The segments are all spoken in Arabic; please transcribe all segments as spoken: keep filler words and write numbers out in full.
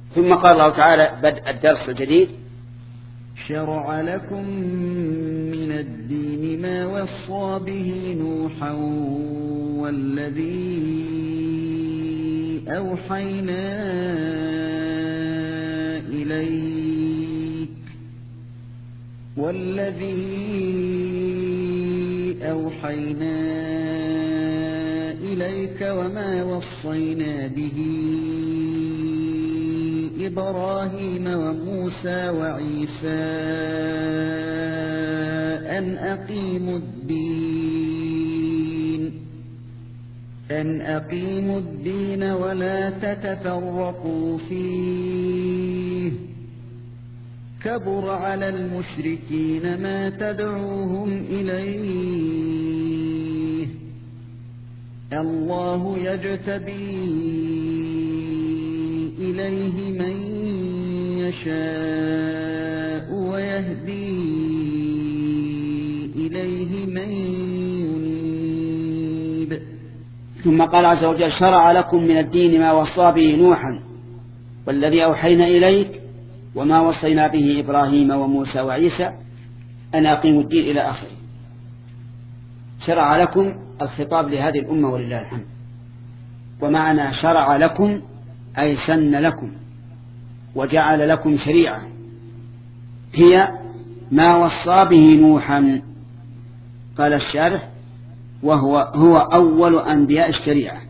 ثم قال الله تعالى بدء الدرس الجديد: شرع لكم من الدين ما وصى به نوحا والذي أوحينا إليك والذي أوحينا إليك وما وصينا به إبراهيم وموسى وعيسى أن أقيموا الدين أن أقيموا الدين ولا تتفرقوا فيه كبر على المشركين ما تدعوهم إليه الله يجتبي إليه من يشاء ويهدي إليه من ينيب. ثم قال عز وجل: شرع لكم من الدين ما وصى به نوحا والذي أوحينا إليك وما وصينا به إبراهيم وموسى وعيسى أن أقيموا الدين إلى آخره. شرع لكم الخطاب لهذه الأمة ولله الحمد. ومعنى شرع لكم أي سن لكم وجعل لكم شريعة هي ما وصى به نوحا. قال الشارح: وهو هو أول أنبياء الشريعة.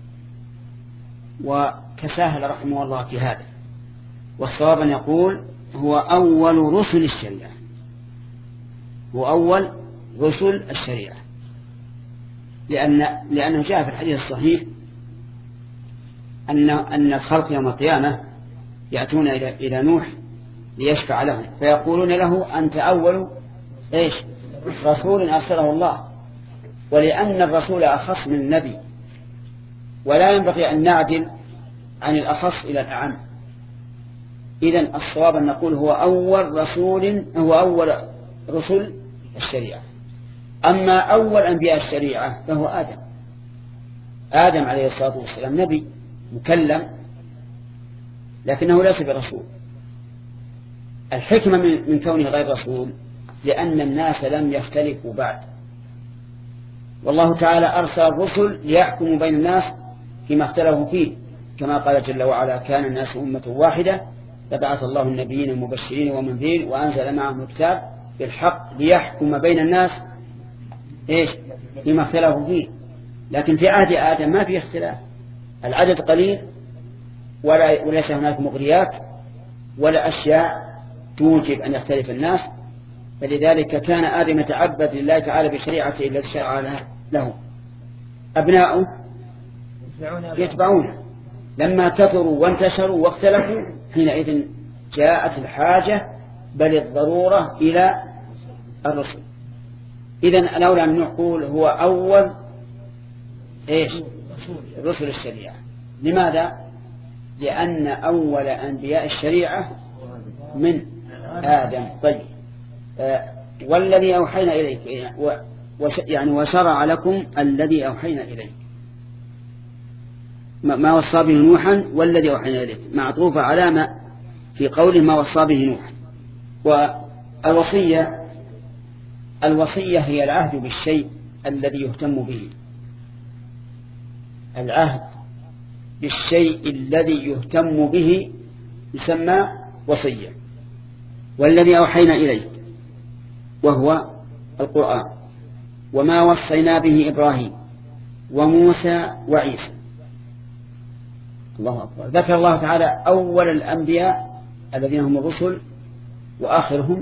وكساهل رحمه الله في هذا، والصواب أن يقول هو أول رسل الشريعة، هو أول رسل الشريعة، لأن لأنه جاء في الحديث الصحيح أن أن الخلق يوم القيامة يأتون إلى إلى نوح ليشفع لهم فيقولون له: أنت أول إيش رسول أرسله الله. ولأن الرسول أخص من النبي، ولا ينبغي أن نعدل عن الأخص إلى الأعم. إذن الصواب أن نقول هو أول رسول، هو أول رسل الشريعة. أما أول أنبياء الشريعة فهو آدم آدم عليه الصلاة والسلام نبي مكلم، لكنه ليس برسول. الحكمة من كونه غير رسول لأن الناس لم يختلفوا بعد، والله تعالى أرسل الرسل ليحكموا بين الناس فيما اختلفوا فيه، كما قال جل وعلا: كان الناس أمة واحدة فبعث الله النبيين المبشرين ومنذرين وأنزل معهم الكتاب بالحق ليحكم بين الناس إيش فيما اختلفوا فيه. لكن في عهد آدم ما في اختلاف، العدد قليل ولا وليس هناك مغريات ولا أشياء توجب أن يختلف الناس، فلذلك كان آدم يتعبد لله تعالى بشريعته التي شرع له. أبناؤه يتبعونه. لما كثروا وانتشروا واختلفوا حينئذ جاءت الحاجة بل الضرورة إلى الرسل. إذن الأولى أن نقول هو أول إيش رسل الشريعة. لماذا؟ لأن أول أنبياء الشريعة من آدم. طيب آه والذي أوحينا إليك يعني وشرع لكم الذي أوحينا إليك ما وصى به نوحا والذي أوحينا إليك معطوفة على ما في قوله ما وصى به نوح. والوصية الوصية هي العهد بالشيء الذي يهتم به، العهد بالشيء الذي يهتم به يسمى وصية. والذي أوحينا إليك وهو القرآن وما وصينا به إبراهيم وموسى وعيسى. الله أكبر. ذكر الله تعالى أول الأنبياء الذين هم الرسل وآخرهم،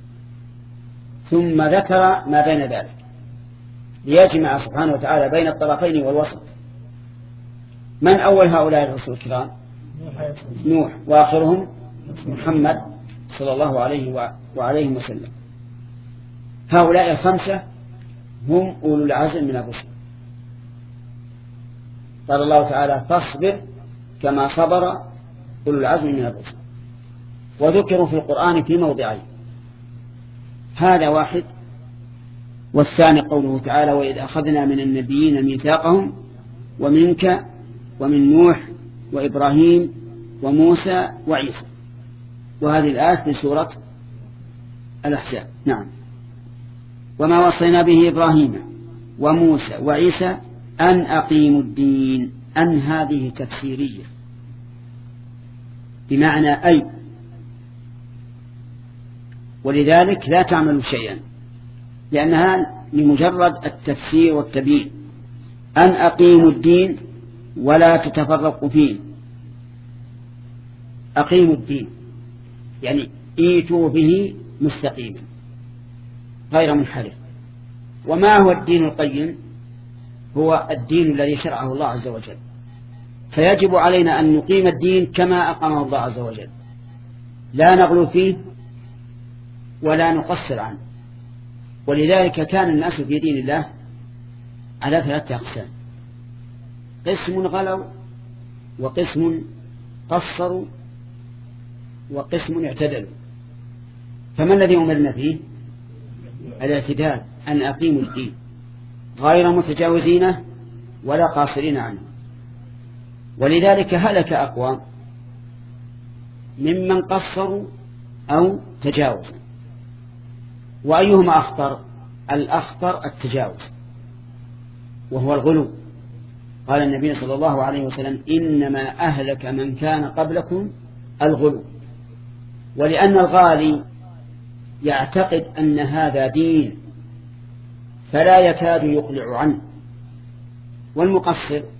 ثم ذكر ما بين ذلك ليجمع سبحانه وتعالى بين الطرفين والوسط. من أول هؤلاء الرسل الكرام؟ نوح، وآخرهم محمد صلى الله عليه وعليه وسلم. هؤلاء الخمسة هم أولو العزم من الرسل. قال الله تعالى: فاصبر كما صبر أولو العزم من الرسل. وذكروا في القرآن في موضعين، هذا واحد، والثاني قوله تعالى: وإذ أخذنا من النبيين ميثاقهم ومنك ومن نوح وإبراهيم وموسى وعيسى. وهذه الآية في سورة الأحزاب. نعم. وما وصينا به إبراهيم وموسى وعيسى أن أقيموا الدين. أن هذه تفسيرية بمعنى أي، ولذلك لا تعمل شيئا، لأنها لمجرد التفسير والتبيين. أن أقيموا الدين ولا تتفرقوا فيه. أقيموا الدين يعني ايتوا به مستقيما غير منحرف. وما هو الدين القيم؟ هو الدين الذي شرعه الله عز وجل، فيجب علينا أن نقيم الدين كما أقامه الله عز وجل، لا نغلو فيه ولا نقصر عنه. ولذلك كان الناس في دين الله على ثلاثة أقسام: قسم غلوا، وقسم قصروا، وقسم اعتدلوا. فما الذي أمرنا فيه؟ الاعتدال، أن أقيموا الدين غير متجاوزين ولا قاصرين عنه. ولذلك هلك أقوام ممن قصروا أو تجاوزوا. وأيهما أخطر؟ الأخطر التجاوز، وهو الغلو. قال النبي صلى الله عليه وسلم: إنما أهلك من كان قبلكم الغلو. ولأن الغالي يعتقد أن هذا دين فلا يكاد يقلع عنه، والمقصر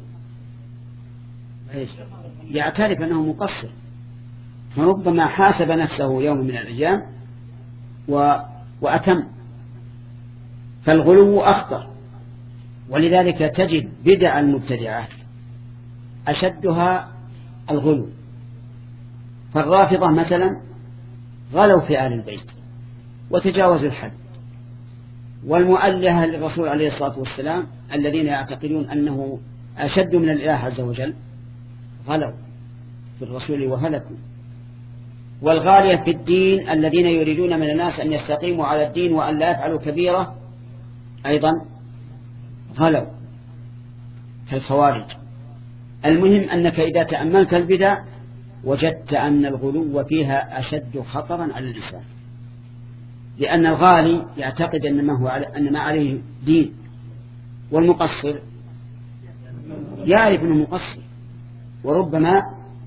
يعترف أنه مقصر، فربما حاسب نفسه يوم من الأيام و... وأتم. فالغلو أخطر. ولذلك تجد بدع المبتدعات أشدها الغلو. فالرافضة مثلا غلوا في آل البيت وتجاوزوا الحد، والمؤلهة للرسول عليه الصلاة والسلام الذين يعتقدون أنه أشد من الإله عز وجل غلوا في الرسول وهلكوا. والغالية في الدين الذين يريدون من الناس أن يستقيموا على الدين وأن لا يفعلوا كبيرة أيضا غلوا كالخوارج. المهم أنك إذا تأملت البدع وجدت أن الغلو فيها أشد خطرا على الإنسان، لأن الغالي يعتقد أن ما, هو على أن ما عليه دين، والمقصر يعرف أنه مقصر وربما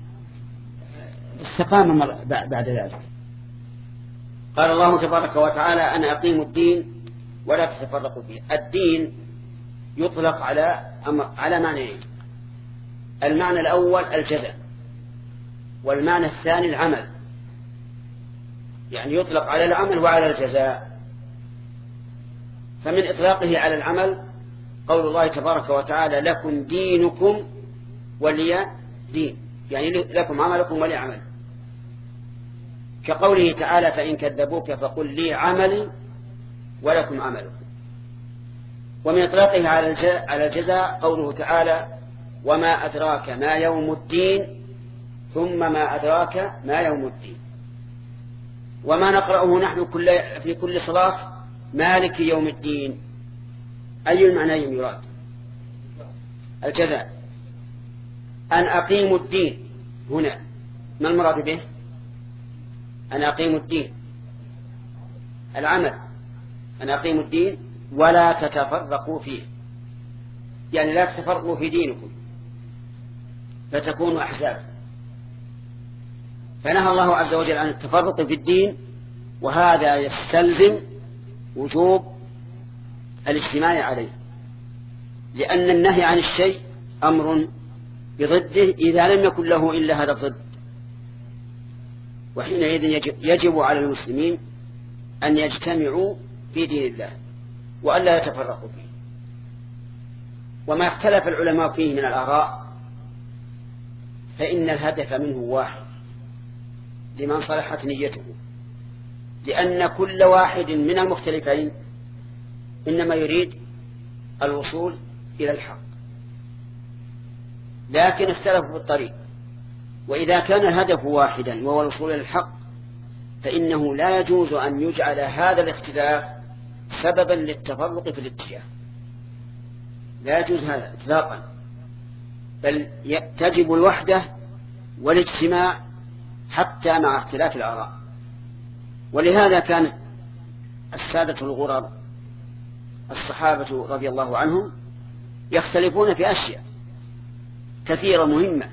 استقام بعد ذلك. قال الله تبارك وتعالى: أنا أقيم الدين ولا تتفرقوا فيه. الدين يطلق على على معنيين: المعنى الأول الجزاء، والمعنى الثاني العمل. يعني يطلق على العمل وعلى الجزاء. فمن إطلاقه على العمل قول الله تبارك وتعالى: لكم دينكم ولي دين، يعني لكم عملكم ولي عمل. كقوله تعالى: فإن كذبوك فقل لي عملي ولكم عملكم. ومن إطلاقه على الجزاء قوله تعالى: وما أدراك ما يوم الدين ثم ما أدراك ما يوم الدين. وما نقرأه نحن كل في كل صلاة: مالك يوم الدين. أي المعنيين يراد؟ الجزاء. أن أقيموا الدين هنا ما المراد به؟ أن أقيموا الدين العمل، أن أقيموا الدين ولا تتفرقوا فيه، يعني لا تتفرقوا في دينكم فتكونوا أحزاب. فنهى الله عز وجل عن التفرق في الدين، وهذا يستلزم وجوب الاجتماع عليه، لأن النهي عن الشيء أمر بضده إذا لم يكن له إلا هذا الضد. وحينئذ يجب على المسلمين أن يجتمعوا في دين الله وألا يتفرقوا فيه. وما اختلف العلماء فيه من الآراء فإن الهدف منه واحد لمن صلحت نيته، لأن كل واحد من المختلفين إنما يريد الوصول إلى الحق، لكن اختلفوا في الطريق. وإذا كان الهدف واحدا وهو الوصول إلى الحق فإنه لا يجوز أن يجعل هذا الاختلاف سببا للتفرق في الاتجاه، لا يجوز هذا إطلاقا، بل تجب الوحدة والاجتماع حتى مع اختلاف الآراء. ولهذا كان السادة الغرر الصحابة رضي الله عنهم يختلفون في أشياء كثيرة مهمة،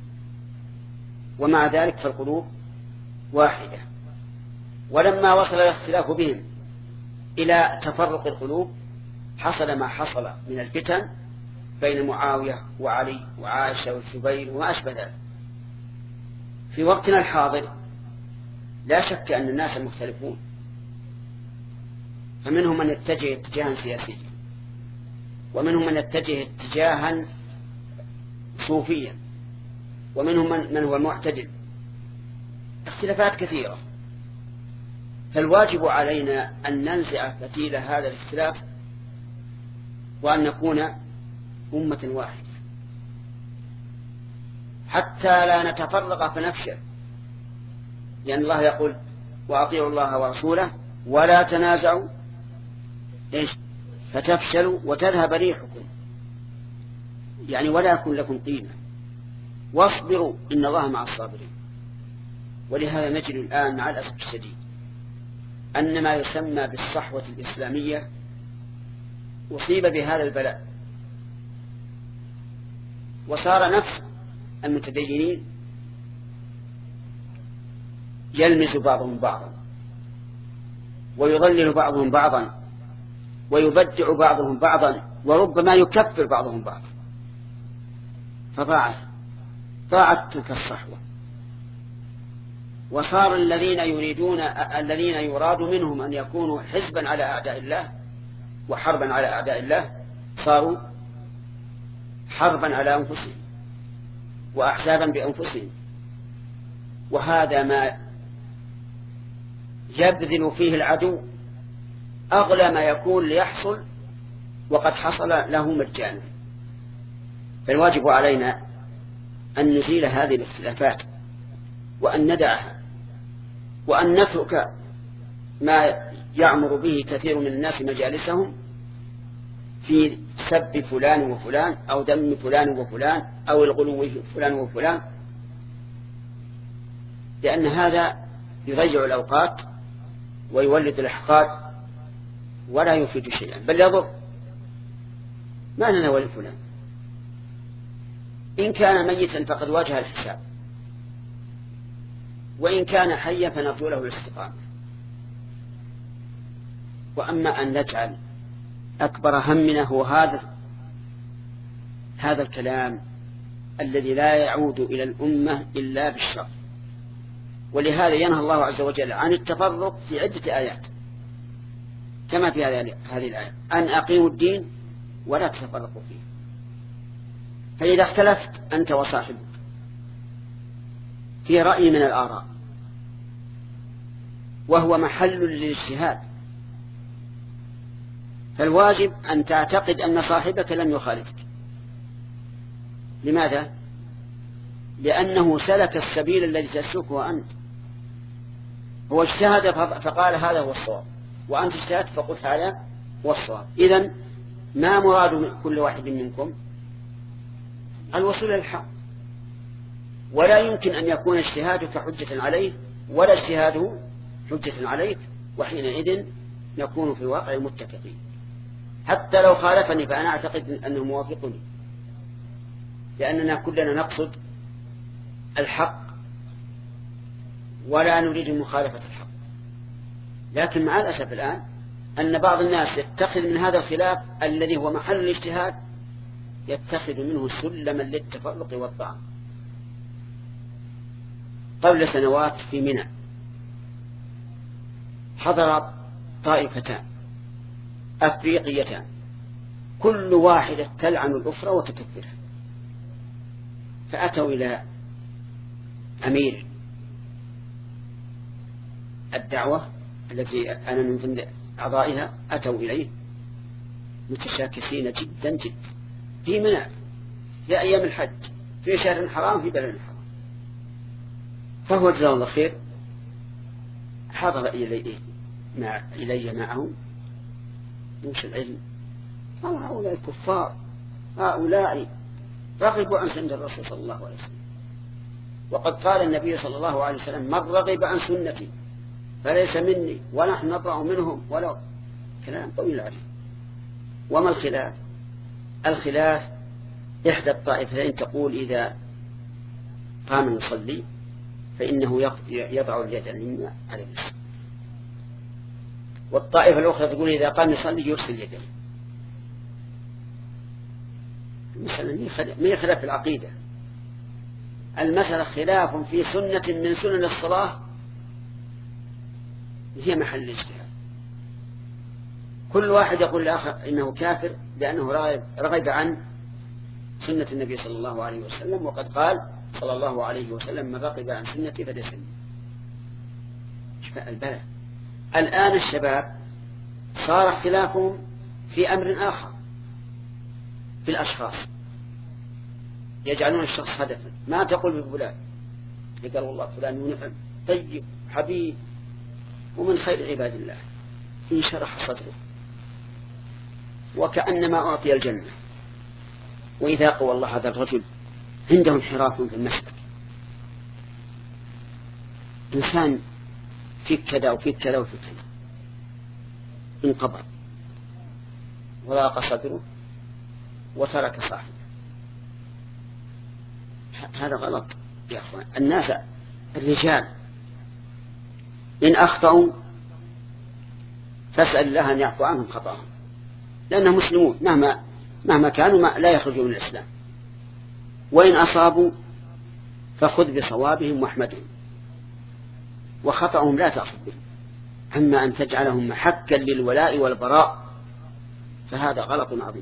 ومع ذلك فالقلوب واحدة. ولما وصل الاختلاف بهم إلى تفرق القلوب حصل ما حصل من الفتن بين معاوية وعلي وعائشة والزبير وما أشبه ذلك. في وقتنا الحاضر لا شك أن الناس مختلفون، فمنهم من يتجه اتجاها سياسيا، ومنهم من يتجه اتجاها صوفيا، ومنهم من هو معتدل، اختلافات كثيرة. فالواجب علينا أن ننزع فتيل هذا الاختلاف وأن نكون أمة واحدة حتى لا نتفرق فنفشل، لأن الله يقول وأطيعوا الله ورسوله ولا تنازعوا إيش فتفشلوا وتذهب ريحكم، يعني ولا يكون لكم قيمة، واصبروا إن الله مع الصابرين. ولهذا نجد الآن مع الأسف الشديد أن ما يسمى بالصحوة الإسلامية أصيب بهذا البلاء، وصار نفس المتدينين يلمز بعضهم بعضا، ويضلل بعضهم بعضا، ويبدع بعضهم بعضا، وربما يكفر بعضهم بعضا، فضاعت ضاعت تلك الصحوة. وصار الذين يريدون الذين يراد منهم أن يكونوا حزبا على أعداء الله وحربا على أعداء الله صاروا حربا على أنفسهم وأحزابا بأنفسهم، وهذا ما يبذل فيه العدو أغلى ما يكون ليحصل وقد حصل له مجانا. فالواجب علينا أن نزيل هذه الاختلافات وأن ندعها، وأن نترك ما يعمر به كثير من الناس مجالسهم في سب فلان وفلان أو دم فلان وفلان أو الغلو في فلان وفلان، لأن هذا يضيع الأوقات ويولد الإحقاد ولا يفيد شيئا بل يضر. ما لنا ولفلان، إن كان ميتا فقد واجه الحساب، وإن كان حيا فنرجو له الاستقامة. وأما أن نجعل أكبر همنا هو هذا هذا الكلام الذي لا يعود إلى الأمة إلا بالشر. ولهذا ينهى الله عز وجل عن التفرق في عدة آيات كما في هذه الآية أن أقيموا الدين ولا تتفرقوا فيه. فإذا اختلفت أنت وصاحبك في رأي من الآراء وهو محل للاجتهاد، فالواجب أن تعتقد أن صاحبك لم يخالفك. لماذا؟ لأنه سلك السبيل الذي تسلكه أنت. هو اجتهد فقال هذا هو الصواب، وأنت اجتهدت فقلت هذا هو الصواب. إذن ما مراد كل واحد منكم؟ الوصول إلى الحق، ولا يمكن أن يكون اجتهادك حجة عليه ولا اجتهاده حجة عليك، وحينئذ نكون في الواقع متفقين. حتى لو خالفني فأنا أعتقد أنه موافقني، لأننا كلنا نقصد الحق ولا نريد مخالفة الحق. لكن مع الأسف الآن أن بعض الناس يتخذ من هذا الخلاف الذي هو محل الاجتهاد يتخذ منه سلما للتفرق والطعن. قبل سنوات في منى حضر طائفتان أفريقيتان كل واحدة تلعن الأخرى وتكفرها، فأتوا إلى أمير الدعوة التي أنا من ضمن أعضائها، أتوا إليه متشاكسين جدا جدا في منى في أيام الحج في شهر حرام في بلد حرام. فهو جزاه الله خير حضر إلي مع إلي معهم وش العلم، قال هؤلاء الكفار هؤلاء رغبوا عن سنة الرسول صلى الله عليه وسلم، وقد قال النبي صلى الله عليه وسلم من رغب عن سنتي فليس مني ونحن نبرأ منهم ولو كلام طويل عليه. وما الخلاف؟ الخلاف إحدى الطائفتين تقول إذا قام يصلي فإنه يضع اليد اليمنى على اليسرى، والطائفة الأخرى تقول إذا قام يصلي يرسل يده. المسألة ما هي خلاف في العقيدة، المسألة خلاف في سنة من سنن الصلاة هي محل الاجتهاد. كل واحد يقول لآخر إنه كافر لأنه رغب عن سنة النبي صلى الله عليه وسلم، وقد قال صلى الله عليه وسلم من رغب عن سنتي فليس مني. البلد الآن الشباب صار اختلافهم في أمر آخر، في الأشخاص، يجعلون الشخص هدفا. ما تقول بفلان، يقول والله فلان منعم طيب حبيب ومن خير عباد الله إن شرح صدره وكأنما أعطي الجنة، وإذا قوى الله هذا الرجل عنده انحراف في المسلك، إنسان فيك كذا وفيك كذا وفيك كذا، انقبض وضاق صدره وترك صاحبه. هذا غلط يا أخوان. الناس الرجال إن أخطأوا فاسأل الله أن يعفو عنهم خطأهم، لأنهم مسلمون مهما مهما كانوا ما لا يخرجوا من الإسلام. وإن أصابوا فخذ بصوابهم واحمدهم، وخطأهم لا تأخذ بهم. أما أن تجعلهم محكا للولاء والبراء فهذا غلط عظيم.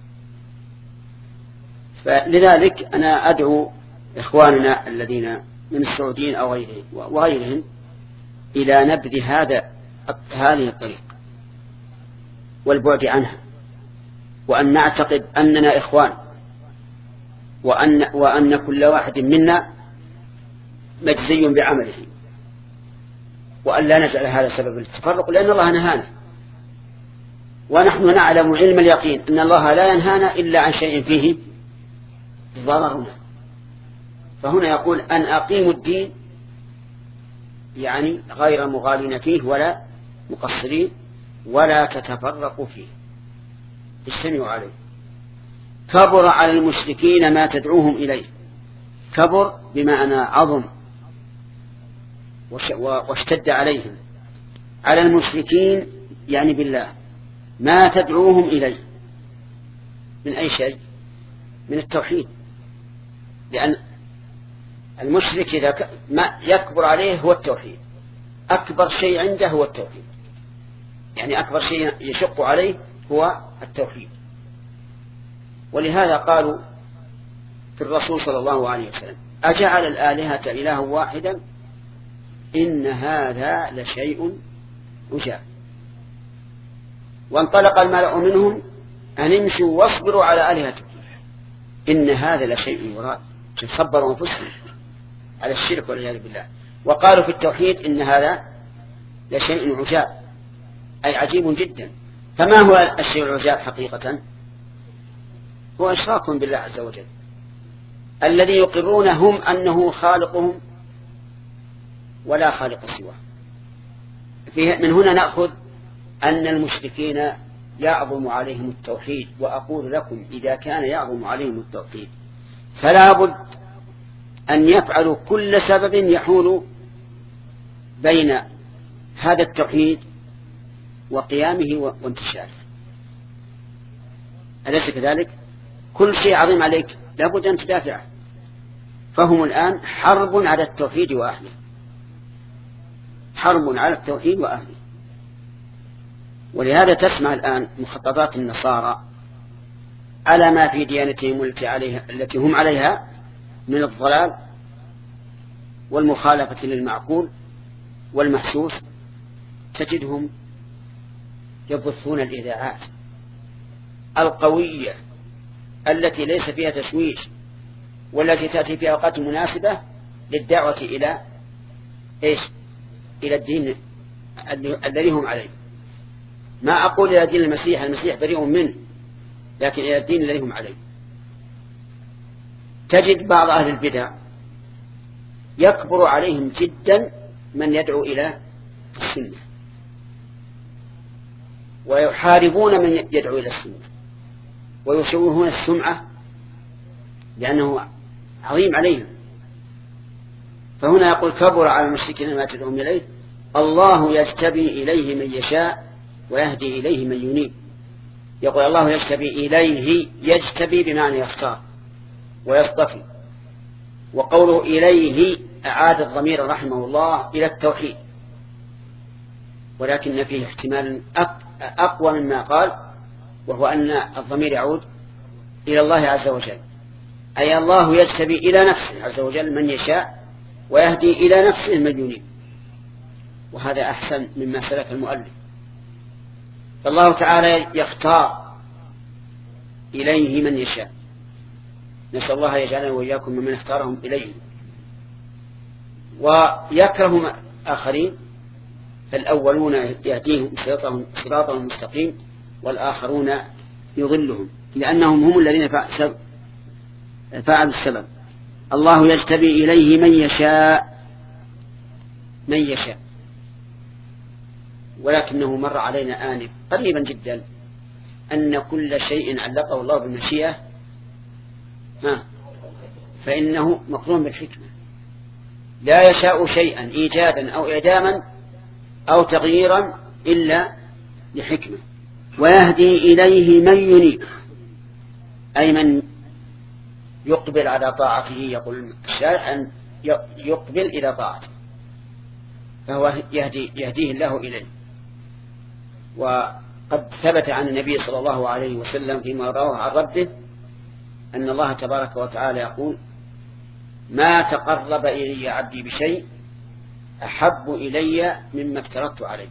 فلذلك أنا أدعو إخواننا الذين من السعوديين أو غيرهم وغيرهم إلى نبذ هذا هذه الطريق والبعد عنها، وأن نعتقد أننا إخوان، وأن, وأن كل واحد منا مجزي بعمله، وأن لا نجعل هذا سبب التفرق، لأن الله نهانا، ونحن نعلم علم اليقين أن الله لا ينهانا إلا عن شيء فيه ضررنا. فهنا يقول أن أقيموا الدين، يعني غير مغالين فيه ولا مقصرين، ولا تتفرقوا فيه، اجتمعوا عليه. كبر على المشركين ما تدعوهم إليه. كبر بمعنى عظم واشتد عليهم، على المشركين يعني بالله، ما تدعوهم إليه من أي شيء؟ من التوحيد. لأن المشرك إذا ما يكبر عليه هو التوحيد، أكبر شيء عنده هو التوحيد، يعني أكبر شيء يشق عليه هو التوحيد. ولهذا قالوا في الرسول صلى الله عليه وسلم أجعل الآلهة إله واحدا إن هذا لشيء عجاب. وانطلق الملأ منهم أن امشوا واصبروا على آلهتكم إن هذا لشيء يراد. صبروا أنفسهم على الشرك والعياذ بالله، وقالوا في التوحيد إن هذا لشيء عجاب، أي عجيب جدا. فما هو الشيء العجاب حقيقة؟ هو إشراكهم بالله عز وجل، الذي يقرون هم أنه خالقهم ولا خالق سواه. من هنا نأخذ أن المشركين يعظم عليهم التوحيد. وأقول لكم إذا كان يعظم عليهم التوحيد فلا بد أن يفعلوا كل سبب يحول بين هذا التوحيد وقيامه وانتشاره. أليس كذلك؟ كل شيء عظيم عليك لابد أن تدافعه. فهم الآن حرب على التوحيد وأهله، حرب على التوحيد وأهله. ولهذا تسمع الآن مخططات النصارى على ما في ديانتهم التي, عليها التي هم عليها من الضلال والمخالفة للمعقول والمحسوس. تجدهم يبثون الإذاعات القوية التي ليس فيها تشويش، والتي تأتي في أوقات مناسبة للدعوة إلى إيش؟ إلى الدين الذي هم عليه. ما أقول إلى دين المسيح، المسيح بريء منه، لكن إلى الدين الذي هم عليه. تجد بعض أهل البدع يكبر عليهم جدا من يدعو إلى السنة، ويحاربون من يدعو إلى السنة، ويشوهون السمعة لأنه عظيم عليهم. فهنا يقول كبر على المشركين ما تدعوهم إليه، الله يجتبي إليه من يشاء ويهدي إليه من ينيب. يقول الله يجتبي إليه، يجتبي بمعنى يختار ويصطفي. وقوله إليه أعاد الضمير رحمه الله إلى التوحيد، ولكن فيه احتمال أقوى مما قال، وهو أن الضمير يعود إلى الله عز وجل، أي الله يجتبي إلى نفسه عز وجل من يشاء ويهدي إلى نفسه من ينيب، وهذا أحسن مما سلف المؤلف. فالله تعالى يختار إليه من يشاء، نسأل الله يجعلنا وإياكم ممن اختارهم إليه. ويكره آخرين، فالأولون يهديهم صراطهم المستقيم، والآخرون يضلهم، لأنهم هم الذين فعلوا السبب. الله يجتبي إليه من يشاء، من يشاء، ولكنه مر علينا آنف قريبا جدا أن كل شيء علقه الله بالمشيئة ها فإنه مقرون بالحكمة، لا يشاء شيئا إيجادا أو إعداما أو تغييرا إلا لحكمة. ويهدي إليه من ينيب، أي من يقبل على طاعته. يقول الشارع أن يقبل إلى طاعته، فهو يهدي يهديه الله إليه. وقد ثبت عن النبي صلى الله عليه وسلم فيما رواه عن ربه أن الله تبارك وتعالى يقول: ما تقرب إلي عبدي بشيء أحب إلي مما افترضت عليه.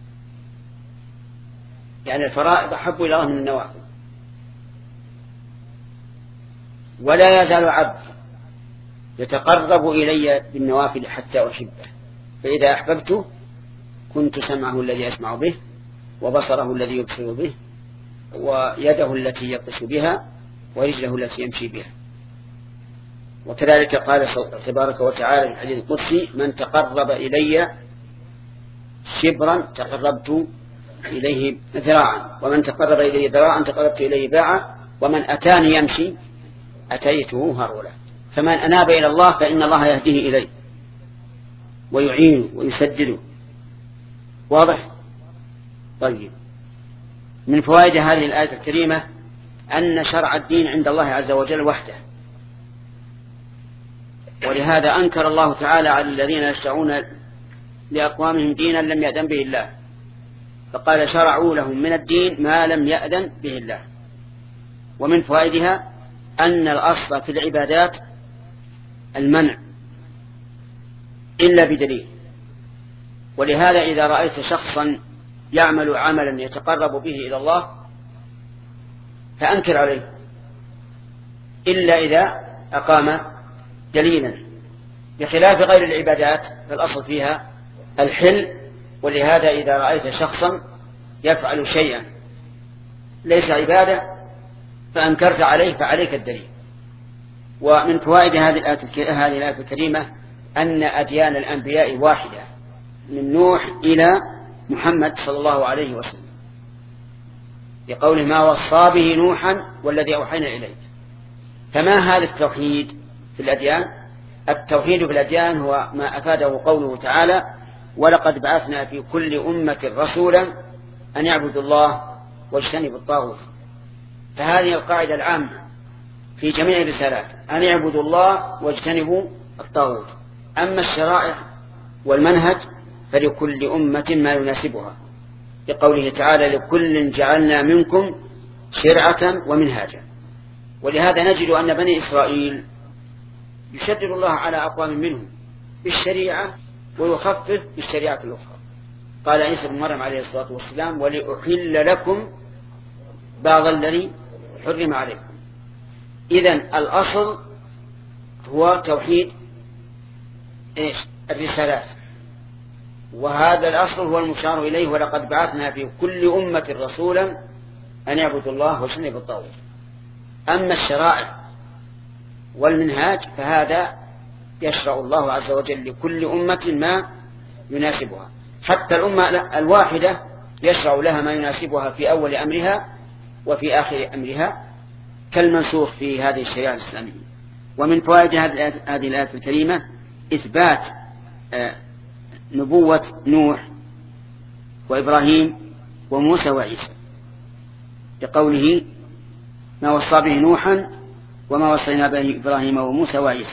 يعني الفرائض أحب إلى الله من النوافل. ولا يزال عبد يتقرب إلي بالنوافل حتى أحبه، فإذا أحببته كنت سمعه الذي يسمع به، وبصره الذي يبصر به، ويده التي يبطش بها، ورجله التي يمشي بها. وكذلك قال تبارك وتعالى في الحديث القدسي: من تقرب إلي شبرا تقربت إليه ذراعا، ومن تقرب إلي ذراعا تقربت إليه باعا، ومن أتاني يمشي أتيته هرولا. فمن أناب إلى الله فإن الله يهديه إليه ويعينه ويسدده. واضح؟ طيب، من فوائد هذه الآية الكريمة أن شرع الدين عند الله عز وجل وحده، ولهذا أنكر الله تعالى على الذين يشرعون لأقوامهم دينا لم يأذن به الله، فقال: شرعوا لهم من الدين ما لم يأذن به الله. ومن فوائدها أن الأصل في العبادات المنع إلا بدليل، ولهذا إذا رأيت شخصا يعمل عملا يتقرب به إلى الله فأنكر عليه إلا إذا أقام دليلا، بخلاف غير العبادات فالأصل فيها الحل. ولهذا إذا رأيت شخصا يفعل شيئا ليس عبادة فأنكرت عليه فعليك الدليل. ومن فوائد هذه الآية الكريمة أن أديان الأنبياء واحدة من نوح إلى محمد صلى الله عليه وسلم، بقوله: ما وصى به نوحا والذي أوحينا إليه. فما هذا التوحيد في الأديان؟ التوحيد في الأديان هو ما أفاده قوله تعالى: ولقد بعثنا في كل أمة رسولا أن يعبدوا الله واجتنبوا الطاغوت. فهذه القاعدة العامة في جميع الرسالات، أن يعبدوا الله واجتنبوا الطاغوت. أما الشرائع والمنهج فلكل أمة ما يناسبها، بقوله تعالى: لكل جعلنا منكم شرعة ومنهاجا. ولهذا نجد أن بني إسرائيل يشدد الله على أقوام منهم بالشريعة ويخفف بالشريعة الأخرى. قال عيسى بن مريم عليه الصلاة والسلام: ولأحل لكم بعض الذي حرم عليكم. إذن الأصل هو توحيد إيش؟ الرسالات، وهذا الأصل هو المشار إليه: ولقد بعثنا في كل أمة رسولا أن يعبدوا الله واجتنبوا الطاغوت. أما الشرائع والمنهاج فهذا يشرع الله عز وجل لكل أمة ما يناسبها، حتى الأمة الواحدة يشرع لها ما يناسبها في أول أمرها وفي آخر أمرها كالمنسوخ في هذه الشريعة الإسلامية. ومن فوائد هذه الآية الكريمة إثبات نبوة نوح وإبراهيم وموسى وعيسى، لقوله ما وصى به نوحا وما وصينا به إبراهيم وموسى وعيسى.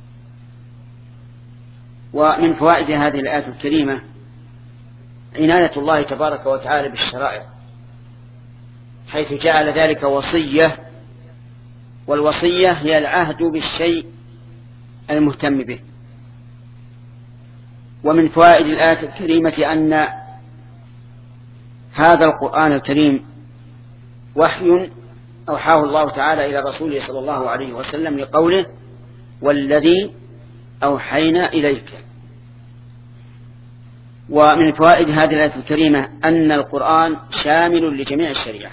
ومن فوائد هذه الآية الكريمة عناية الله تبارك وتعالى بالشرائع، حيث جعل ذلك وصية، والوصية هي العهد بالشيء المهتم به. ومن فوائد الآية الكريمة أن هذا القرآن الكريم وحي أوحاه الله تعالى إلى رسوله صلى الله عليه وسلم لقوله والذي أوحينا إليك. ومن فوائد هذه الآية الكريمة أن القرآن شامل لجميع الشريعة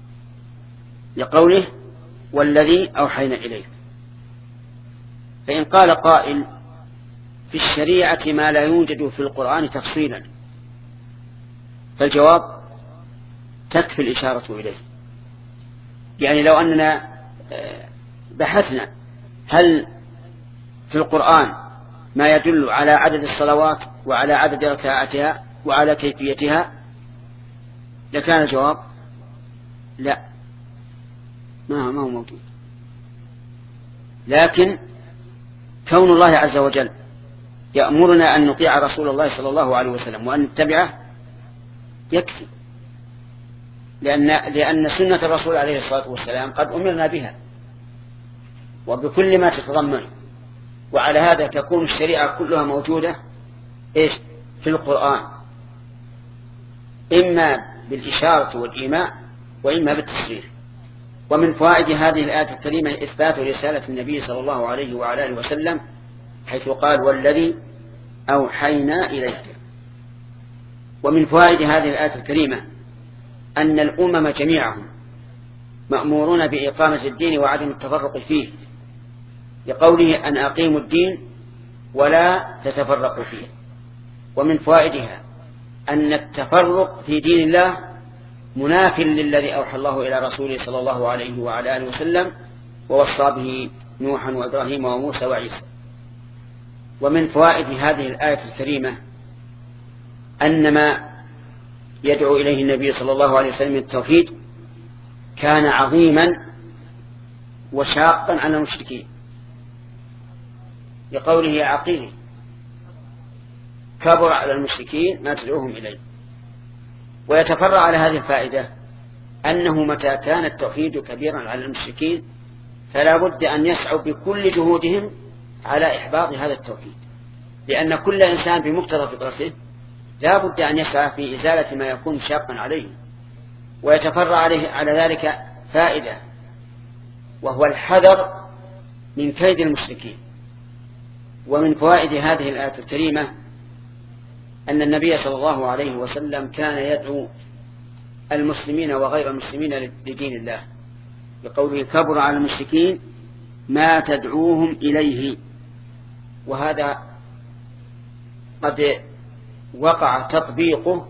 لقوله والذي أوحينا إليك. فإن قال قائل في الشريعة ما لا يوجد في القرآن تفصيلا، فالجواب تكفي الإشارة إليه. يعني لو أننا بحثنا هل في القرآن ما يدل على عدد الصلوات وعلى عدد ركعاتها وعلى كيفيتها لكان الجواب لا، ما ما هو موجود. لكن كون الله عز وجل يأمرنا أن نطيع رسول الله صلى الله عليه وسلم وأن نتبعه يكفي، لأن, لأن سنة الرسول عليه الصلاة والسلام قد أمرنا بها وبكل ما تتضمن، وعلى هذا تكون الشريعة كلها موجودة إيش في القرآن، إما بالإشارة والإيماء وإما بالتصريح. ومن فوائد هذه الآية الكريمة إثبات رسالة النبي صلى الله عليه وعلى آله وسلم، حيث قال والذي أوحينا إليك. ومن فوائد هذه الآية الكريمة أن الأمم جميعهم مأمورون بإقامة الدين وعدم التفرق فيه، لقوله أن أقيموا الدين ولا تتفرقوا فيه. ومن فوائدها أن التفرق في دين الله مناف للذي أوحى الله إلى رسوله صلى الله عليه وعلى آله وسلم ووصى به نوحا وإبراهيم وموسى وعيسى. ومن فوائد هذه الآية الكريمة أن ما يدعو إليه النبي صلى الله عليه وسلم من التوحيد كان عظيما وشاقا على المشركين، لقوله عقيل كبر على المشركين ما تدعوهم إليه. ويتفرع على هذه الفائدة أنه متى كان التوحيد كبيرا على المشركين فلا بد أن يسعوا بكل جهودهم على إحباط هذا التوحيد، لأن كل إنسان بمقتضى فطرته لا بد أن يسعى في إزالة ما يكون شاقا عليه. ويتفرع عليه على ذلك فائدة، وهو الحذر من كيد المشركين. ومن فوائد هذه الآية الكريمة أن النبي صلى الله عليه وسلم كان يدعو المسلمين وغير المسلمين لدين الله، بقوله كبر على المشركين ما تدعوهم إليه. وهذا قد وقع تطبيقه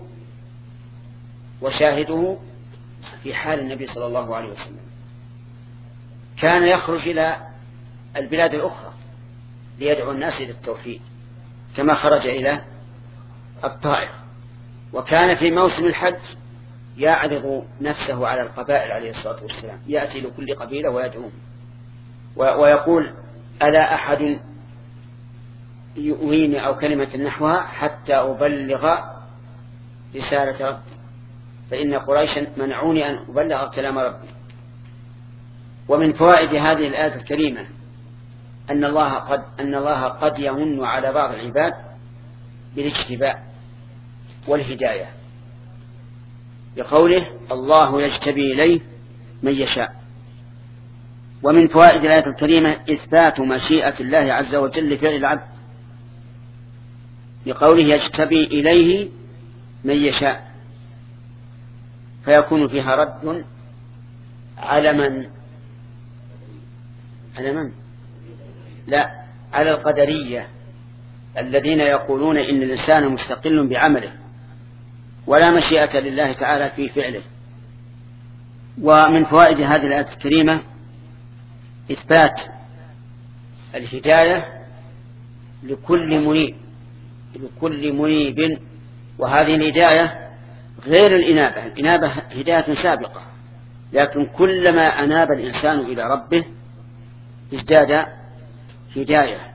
وشاهده في حال النبي صلى الله عليه وسلم، كان يخرج إلى البلاد الأخرى ليدعو الناس إلى التوحيد، كما خرج إلى الطائف. وكان في موسم الحج يعرض نفسه على القبائل عليه الصلاة والسلام، يأتي لكل قبيلة ويدعوهم ويقول ألا أحد يؤويني أو كلمة نحوها حتى أبلغ رسالة ربي، فإن قريشا منعوني أن أبلغ كلام ربي. ومن فوائد هذه الآية الكريمة أن الله قد أن الله قد يمن على بعض العباد بالاجتباء والهداية، بقوله الله يجتبي إليه من يشاء. ومن فوائد الآية الكريمة إثبات مشيئة الله عز وجل لفعل العبد، بقوله يجتبي إليه من يشاء، فيكون فيها رد على من على من لا على القدرية الذين يقولون إن الإنسان مستقل بعمله ولا مشيئة لله تعالى في فعله. ومن فوائد هذه الآية الكريمة إثبات الهداية لكل منيب لكل منيب، وهذه الهداية غير الإنابة. الإنابة هداية سابقة، لكن كلما أناب الإنسان إلى ربه ازداد هداية.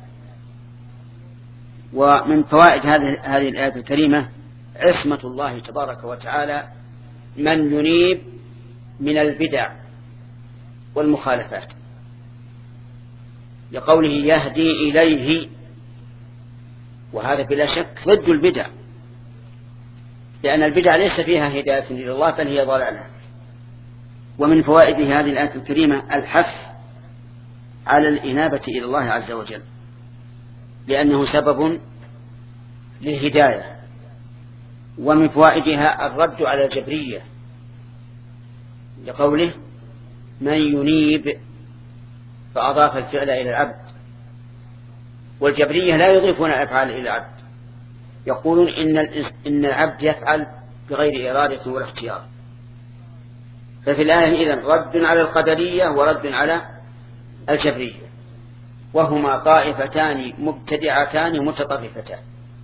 ومن فوائد هذه الآية الكريمة عصمة الله تبارك وتعالى من ينيب من البدع والمخالفات، لقوله يهدي إليه، وهذا بلا شك ضد البدع، لأن البدع ليس فيها هداية إلى الله بل هي ضلالة. ومن فوائد هذه الآية الكريمة الحث على الإنابة إلى الله عز وجل، لأنه سبب للهداية. ومن فوائدها الرد على الجبرية، لقوله من ينيب، فأضاف الفعل إلى العبد. والجبرية لا يضيفون الأفعال إلى العبد، يقولون إن إن العبد يفعل بغير إرادة ولا اختيار. ففي الآية إذن رد على القدرية ورد على الجبرية، وهما طائفتان مبتدعتان متطرفتان.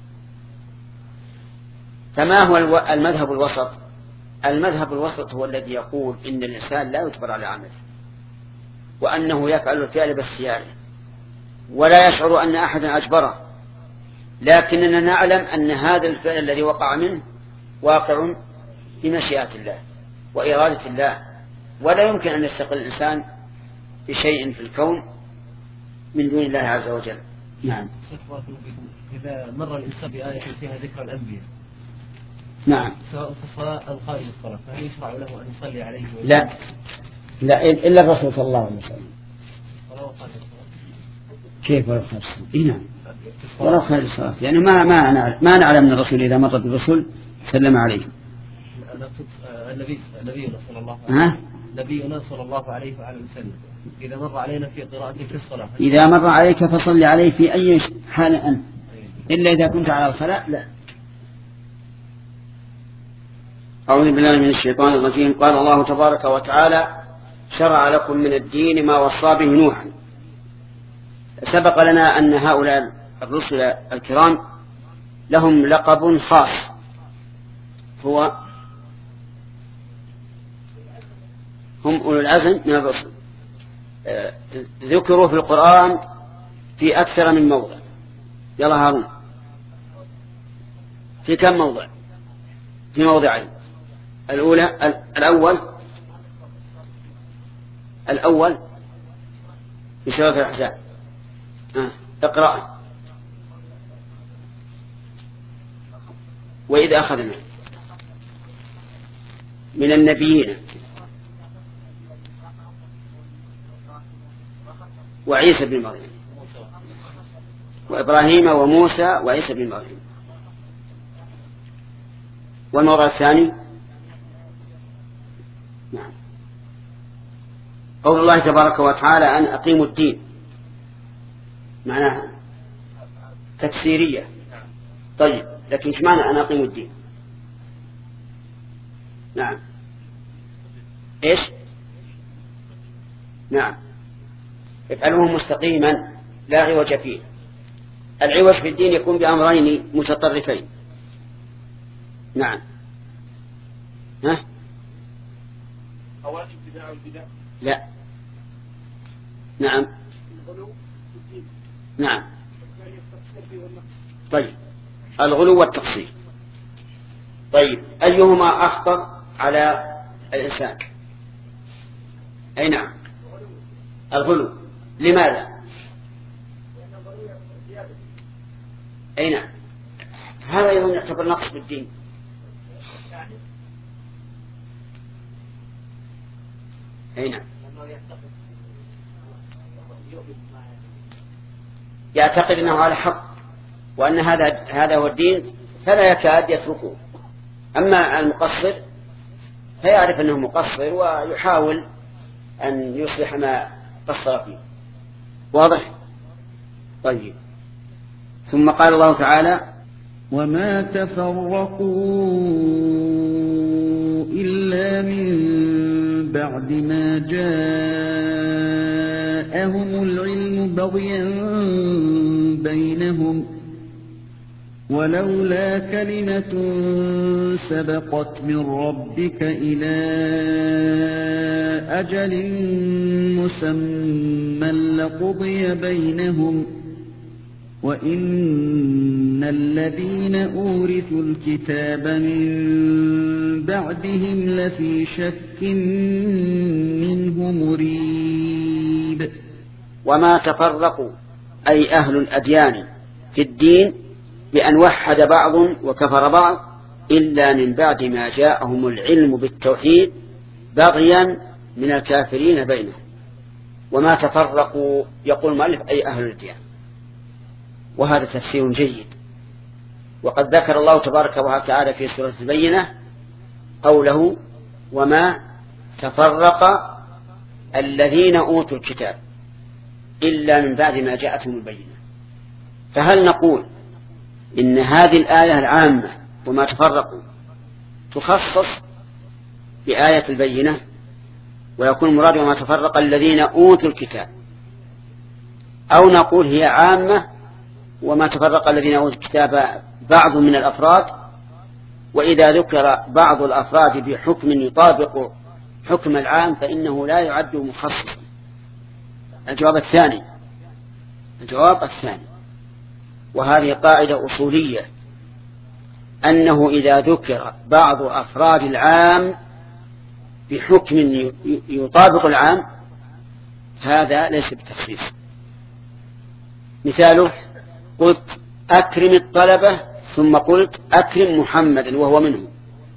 فما هو المذهب الوسط؟ المذهب الوسط هو الذي يقول إن الإنسان لا يجبر على عمله، وأنه يفعل الفعل باختياره ولا يشعر أن أحدا أجبره، لكننا نعلم أن هذا الفعل الذي وقع منه واقع بمشيئة الله وإرادة الله، ولا يمكن أن يستقل الإنسان بشيء في الكون من دون الله عز وجل. نعم. إذا مر الإنسان بآية فيها ذكر الأنبياء، نعم، سواء في الصلاة أو خارج الصلاة، فهل يشرع له أن يصلي عليه؟ لا لا، إلا الرسول صلى الله عليه وسلم. ولو خارج الصلاة؟ كيف ولو خارج الصلاة؟ إيه نعم، ولو خارج الصلاة، يعني ما ما نعلم ما نعلم من الرسول إذا مر بالرسول سلم عليه. النبي نبينا صلى الله عليه ها؟ نبينا صلى الله عليه وعلى وسلم إذا مر علينا في قراءته في الصلاة، إذا مر عليك فصل عليه في أي حال أنت، إلا إذا كنت على الصلاة لا. أعوذ بالله من الشيطان الرجيم. قال الله تبارك وتعالى شرع لكم من الدين ما وصى به نوح. سبق لنا أن هؤلاء الرسل الكرام لهم لقب خاص، هو هم أولو العزم من الرسل، ذكروا في القرآن في أكثر من موضع. يلا هارون، في كم موضع؟ في موضعين. الأولى الأول الأول في سورة الأحزاب. آه. اقرأ. وإذ أخذنا من النبيين وعيسى بن مريم وإبراهيم وموسى وعيسى بن مريم. والموضع الثاني نعم قول الله تبارك وتعالى أن أقيموا الدين، معناها تفسيرية. طيب، لكن ايش معنى أن أقيموا الدين؟ نعم إيش؟ نعم افعلوه مستقيما لا عوج فيه. العوج في الدين يكون بأمرين متطرفين. نعم. ها؟ لا. نعم. نعم. طيب، الغلو والتقصير. طيب، أيهما أخطر على الإنسان؟ أي نعم، الغلو. لماذا؟ أي نعم، هذا أيضا يعتبر نقص بالدين. أي نعم، يعتقد أنه على حق وأن هذا هذا هو الدين فلا يكاد يتركه. أما المقصر فيعرف أنه مقصر ويحاول أن يصلح ما قصر فيه. واضح؟ طيب. ثم قال الله تعالى: وما تفرقوا إلا من بعد ما جاءهم العلم بغيا بينهم ولولا كلمة سبقت من ربك إلى أجل مسمى لقضي بينهم وإن الذين أورثوا الكتاب من بعدهم لفي شك منه مريب. وما تفرقوا أي أهل الأديان في الدين بأن وحد بعض وكفر بعض إلا من بعد ما جاءهم العلم بالتوحيد بغيا من الكافرين بينهم. وما تفرقوا يقول المؤلف أي أهل الأديان، وهذا تفسير جيد. وقد ذكر الله تبارك وتعالى في سورة البينة قوله: وما تفرق الذين أوتوا الكتاب إلا من بعد ما جاءتهم البينة. فهل نقول إن هذه الآية العامة وما تفرقوا تخصص بآية البينة ويكون المراد وما تفرق الذين أوتوا الكتاب، أو نقول هي عامة وما تفرق الذين أوتوا الكتاب بعض من الأفراد، وإذا ذكر بعض الأفراد بحكم يطابق حكم العام فإنه لا يعد مخصصا؟ الجواب الثاني الجواب الثاني وهذه قاعدة أصولية، أنه إذا ذكر بعض أفراد العام بحكم يطابق العام هذا ليس بتخصيص. مثاله: قلت أكرم الطلبة ثم قلت أكرم محمدا وهو منه،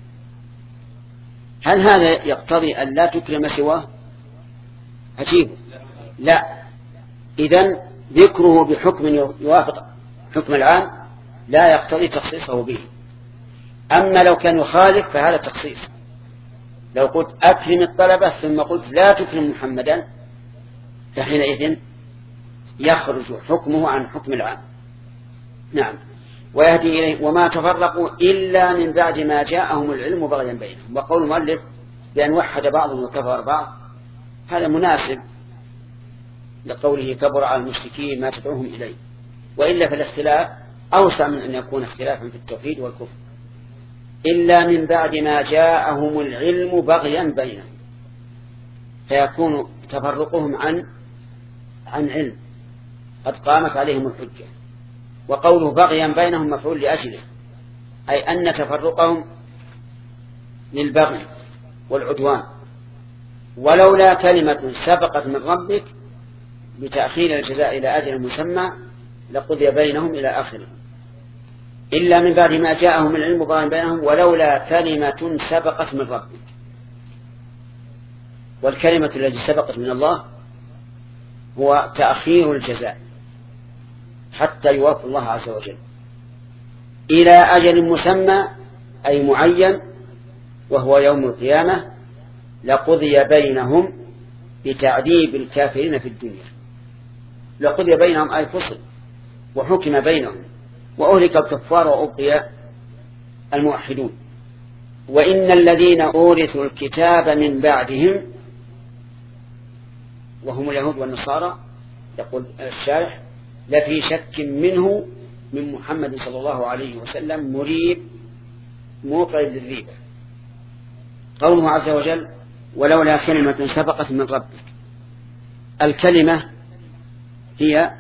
هل هذا يقتضي أن لا تكرم سواه؟ عجيب. لا، إذن ذكره بحكم يوافق حكم العام لا يقتضي تخصيصه به. أما لو كان يخالف فهذا تخصيص. لو قلت أكرم الطلبة ثم قلت لا تكرم محمدا فحينئذ يخرج حكمه عن حكم العام. نعم. ويهدي إليه وما تفرقوا إلا من بعد ما جاءهم العلم بغيا بينهم. وقول المؤلف بأن وحد بعضهم وكفر بعض هذا مناسب لقوله: كبر على المشركين ما تدعوهم إليه. وإلا فالاختلاف أوسع من أن يكون اختلافا في التوحيد والكفر. إلا من بعد ما جاءهم العلم بغيا بينهم، فيكون تفرقهم عن عن علم قد قامت عليهم الحجة. وقوله بغيا بينهم مفعول لأجله، أي أن تفرقهم للبغي والعدوان. ولولا كلمة سبقت من ربك بتأخير الجزاء إلى أجل مسمى لقضي بينهم إلى آخره. إلا من بعد ما جاءهم العلم بغيا بينهم ولولا كلمة سبقت من ربك. والكلمة التي سبقت من الله هو تأخير الجزاء حتى يوافق الله عز وجل إلى أجل مسمى أي معين وهو يوم القيامة، لقضي بينهم بتعذيب الكافرين في الدنيا. لقضي بينهم أي فصل وحكم بينهم وأهلك الكفار وأبقي الموحدون. وإن الذين أورثوا الكتاب من بعدهم وهم اليهود والنصارى، يقول الشارح، لفي شك منه من محمد صلى الله عليه وسلم مريب موقع للريبة. قوله عز وجل ولولا كلمة سبقت من ربك، الكلمة هي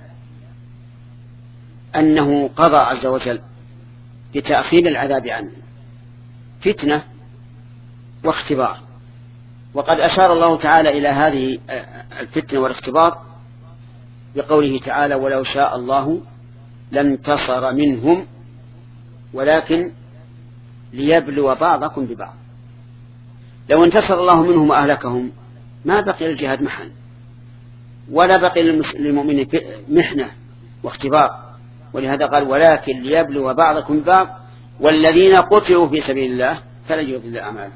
أنه قضى عز وجل بتأخير العذاب عنه فتنة واختبار. وقد أشار الله تعالى إلى هذه الفتنة والاختبار بقوله تعالى ولو شاء الله لانتصر منهم ولكن ليبلو بعضكم ببعض. لو انتصر الله منهم وأهلكهم ما بقي الجهاد محل ولا بقي للمؤمنين محنة واختبار. ولهذا قال ولكن ليبلو بعضكم ببعض والذين قتلوا في سبيل الله فلن يضل أعمالهم.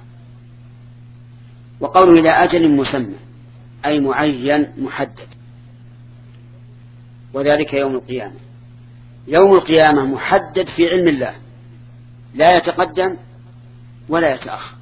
وقوله إلى أجل مسمى أي معين محدد. وذلك يوم القيامة. يوم القيامة محدد في علم الله، لا يتقدم ولا يتأخر،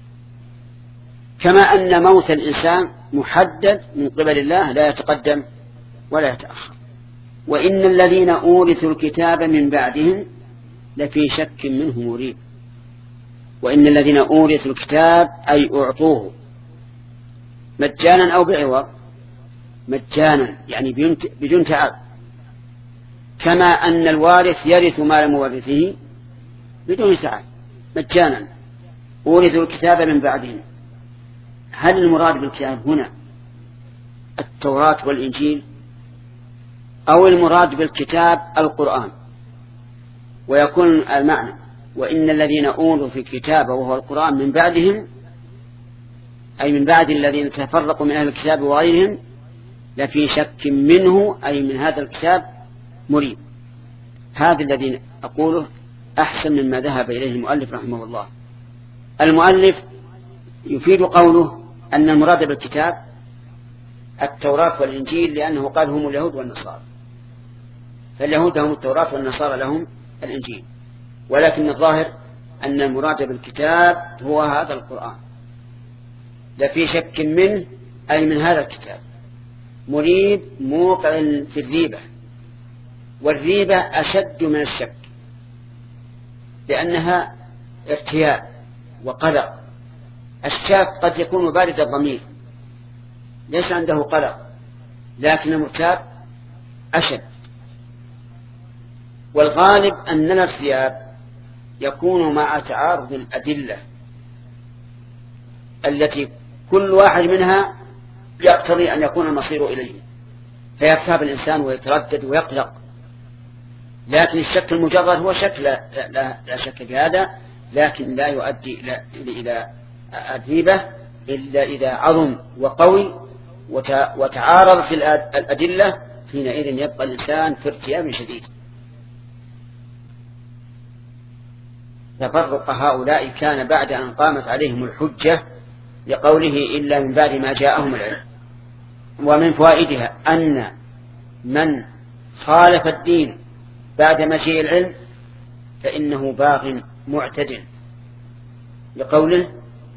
كما أن موت الإنسان محدد من قبل الله لا يتقدم ولا يتأخر. وإن الذين أورثوا الكتاب من بعدهم لفي شك منه مريب. وإن الذين أورثوا الكتاب أي أعطوه مجانا أو بعوض، مجانا يعني بدون تعب، كما أن الوارث يرث مال مورثه بدون تعب مجانا. أورثوا الكتاب من بعدهم، هل المراد بالكتاب هنا التوراة والإنجيل أو المراد بالكتاب القرآن؟ ويكون المعنى وإن الذين أورثوا الكتاب وهو القرآن من بعدهم أي من بعد الذين تفرقوا من أهل الكتاب وغيرهم لفي شك منه أي من هذا الكتاب مريب. هذا الذي أقوله أحسن مما ذهب إليه المؤلف رحمه الله. المؤلف يفيد قوله أن المراد بالكتاب التوراة والإنجيل، لأنه قال هم اليهود والنصارى، فاليهود هم التوراة والنصارى لهم الإنجيل، ولكن الظاهر أن المراد بالكتاب هو هذا القرآن. لفي شك منه أي من هذا الكتاب، مريب موقع في الريبة، والريبة أشد من الشك لأنها ارتياب وقلق. الشاك قد يكون بارد الضمير ليس عنده قلق، لكن المرتاب أشد. والغالب أن الارتياب يكون مع تعارض الأدلة التي كل واحد منها يقتضي أن يكون المصير إليه، فيرتاب الإنسان ويتردد ويقلق. لكن الشك المجرد هو شك لا, لا, لا شك في هذا، لكن لا يؤدي إلى, إلى الريبة إلا إذا عظم وقوي وتعارضت الأدلة، حينئذ يبقى الإنسان في ارتياب شديد. تفرق هؤلاء كان بعد أن قامت عليهم الحجة لقوله إلا من بعد ما جاءهم العلم. ومن فوائدها أن من خالف الدين بعد مجيء العلم فإنه باغ معتد، لقوله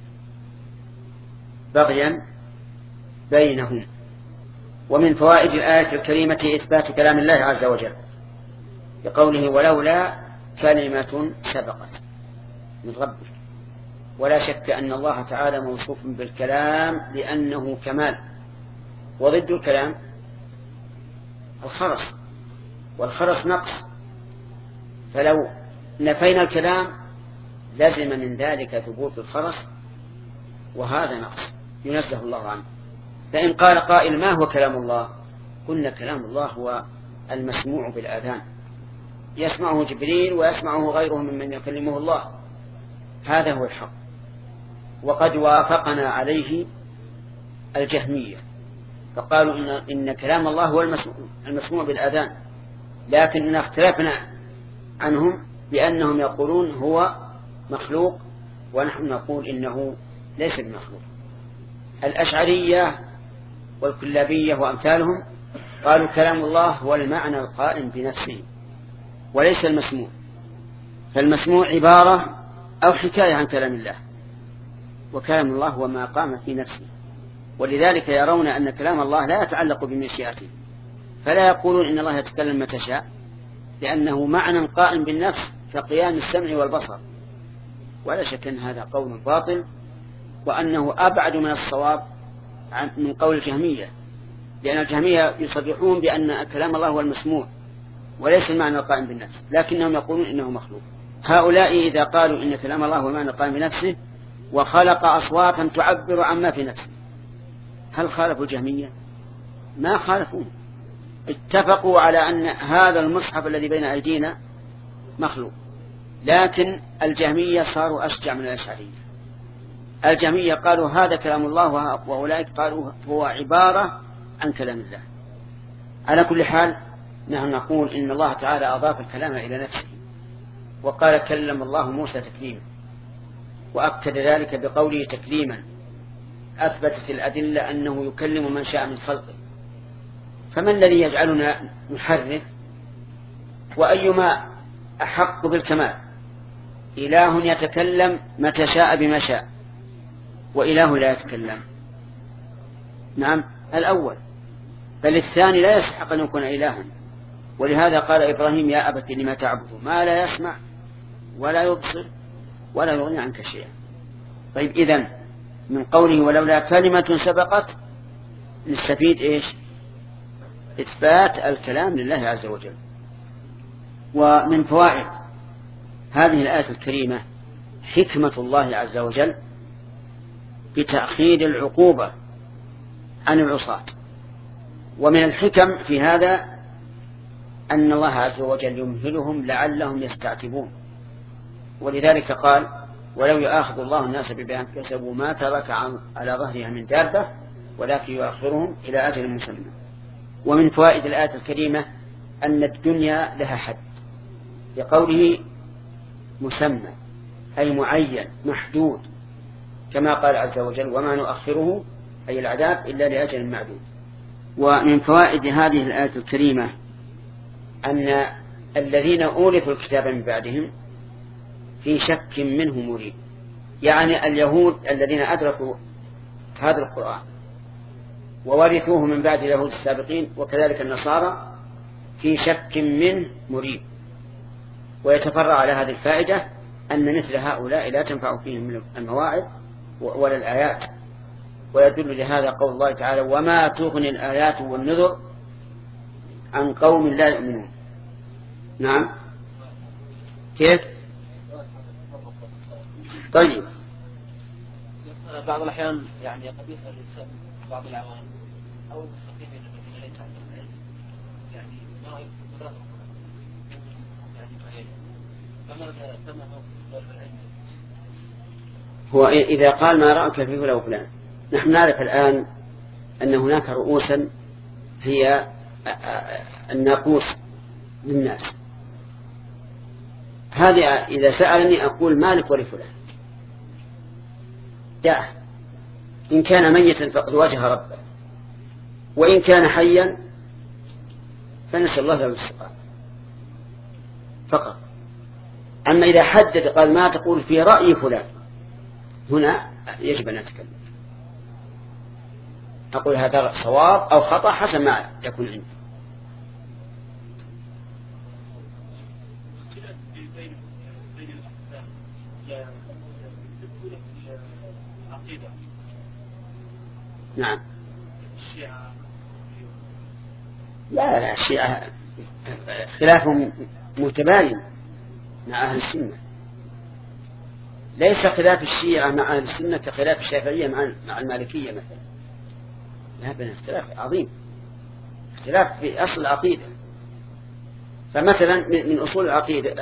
بغيا بينهم. ومن فوائد الآية الكريمة إثبات كلام الله عز وجل لقوله ولولا كلمة سبقت من ربك. ولا شك أن الله تعالى موصوف بالكلام لأنه كمال، وضد الكلام الخرس، والخرس نقص، فلو نفينا الكلام لازم من ذلك ثبوت الخرس، وهذا نقص ينزه الله عنه. فإن قال قائل ما هو كلام الله؟ قلنا كلام الله هو المسموع بالآذان، يسمعه جبريل ويسمعه غيره ممن يكلمه الله، هذا هو الحق. وقد وافقنا عليه الجهمية فقالوا إن, إن كلام الله هو المسموع, المسموع بالآذان، لكن اختلفنا عنهم بأنهم يقولون هو مخلوق ونحن نقول إنه ليس بمخلوق. الأشعرية والكلابية وأمثالهم قالوا كلام الله هو المعنى القائم بنفسه وليس المسموع، فالمسموع عبارة أو حكاية عن كلام الله، وكلام الله هو ما قام في نفسه. ولذلك يرون أن كلام الله لا يتعلق بمشيئته، فلا يقولون إن الله يتكلم متى شاء، لأنه معنى قائم بالنفس كقيام السمع والبصر. ولا شك أن هذا قول باطل، وأنه أبعد من الصواب من قول الجهمية، لأن الجهمية يصرحون بأن كلام الله هو المسموع وليس المعنى القائم بالنفس، لكنهم يقولون إنه مخلوق. هؤلاء إذا قالوا إن كلام الله هو المعنى القائم بنفسه وخلق أصواتا تعبر عما في نفسه، هل خالفوا الجهمية؟ ما خالفوه، اتفقوا على أن هذا المصحف الذي بين أيدينا مخلوق. لكن الجهمية صاروا أشجع من الأشعرية. الجهمية قالوا هذا كلام الله، وأولئك قالوا هو عبارة عن كلام الله. على كل حال نحن نقول إن الله تعالى أضاف الكلام إلى نفسه، وقال كلم الله موسى تكليما، وأكد ذلك بقوله تكليما، أثبتت الأدلة أنه يكلم من شاء من خلقه، فما الذي يجعلنا نحرف؟ وأيما أحق بالكمال؟ إله يتكلم متى شاء بما شاء، وإله لا يتكلم. نعم الأول، بل الثاني لا يستحق أن يكون إلها. ولهذا قال إبراهيم يا أبت لما تعبد ما لا يسمع ولا يبصر ولا يغني عنك شيئا. طيب إذن من قوله ولولا كلمة سبقت نستفيد إيش؟ إثبات الكلام لله عز وجل. ومن فوائد هذه الآية الكريمة حكمة الله عز وجل بتأخير العقوبة عن العصاة. ومن الحكم في هذا أن الله عز وجل يمهلهم لعلهم يستعتبون. ولذلك قال ولو يؤاخذ الله الناس بما كسبوا ما ترك على ظهرها من دابة ولكن يؤخرهم إلى أجل مسمى. ومن فوائد الآية الكريمة أن الدنيا لها حد، لقوله مسمى أي معين محدود، كما قال عز وجل وما نؤخره أي العذاب إلا لأجل معدود. ومن فوائد هذه الآية الكريمة أن الذين أورثوا الكتاب من بعدهم في شك منه مريب، يعني اليهود الذين أدركوا هذا القرآن وورثوه من بعد اليهود السابقين، وكذلك النصارى في شك منه مريب. ويتفرع على هذه الفائدة أن مثل هؤلاء لا تنفع فيهم المواعظ ولا الآيات. ويدل لهذا قول الله تعالى وما تغني الآيات والنذر عن قوم لا يؤمنون. نعم كيف؟ طيب بعض الأحيان يعني قد يسأل الإنسان بعض العوام أو المستقيم الذين ليس عندهم علم يعني ما يفكرون يعني فماذا فما هو العلم؟ هو إذا قال ما رأيك فيه لو فلان، نحن نعرف الآن أن هناك رؤوسا هي الناقوس للناس، هذه إذا سألني أقول مالك ولفلان دعه، إن كان ميتا فقد واجه ربه، وإن كان حيا فنسأل الله له الاستقامة فقط. أما إذا حدد قال ما تقول في رأي فلان، هنا يجب أن نتكلم، أقول هذا صواب أو خطأ حسب ما يكون عندي. نعم لا لا الشيعة خلافهم متباين مع أهل السنة، ليس خلاف الشيعة مع أهل السنة كخلاف الشافعية مع المالكية مثلا، لا بين اختلاف عظيم، اختلاف في أصل العقيدة. فمثلا من أصول العقيدة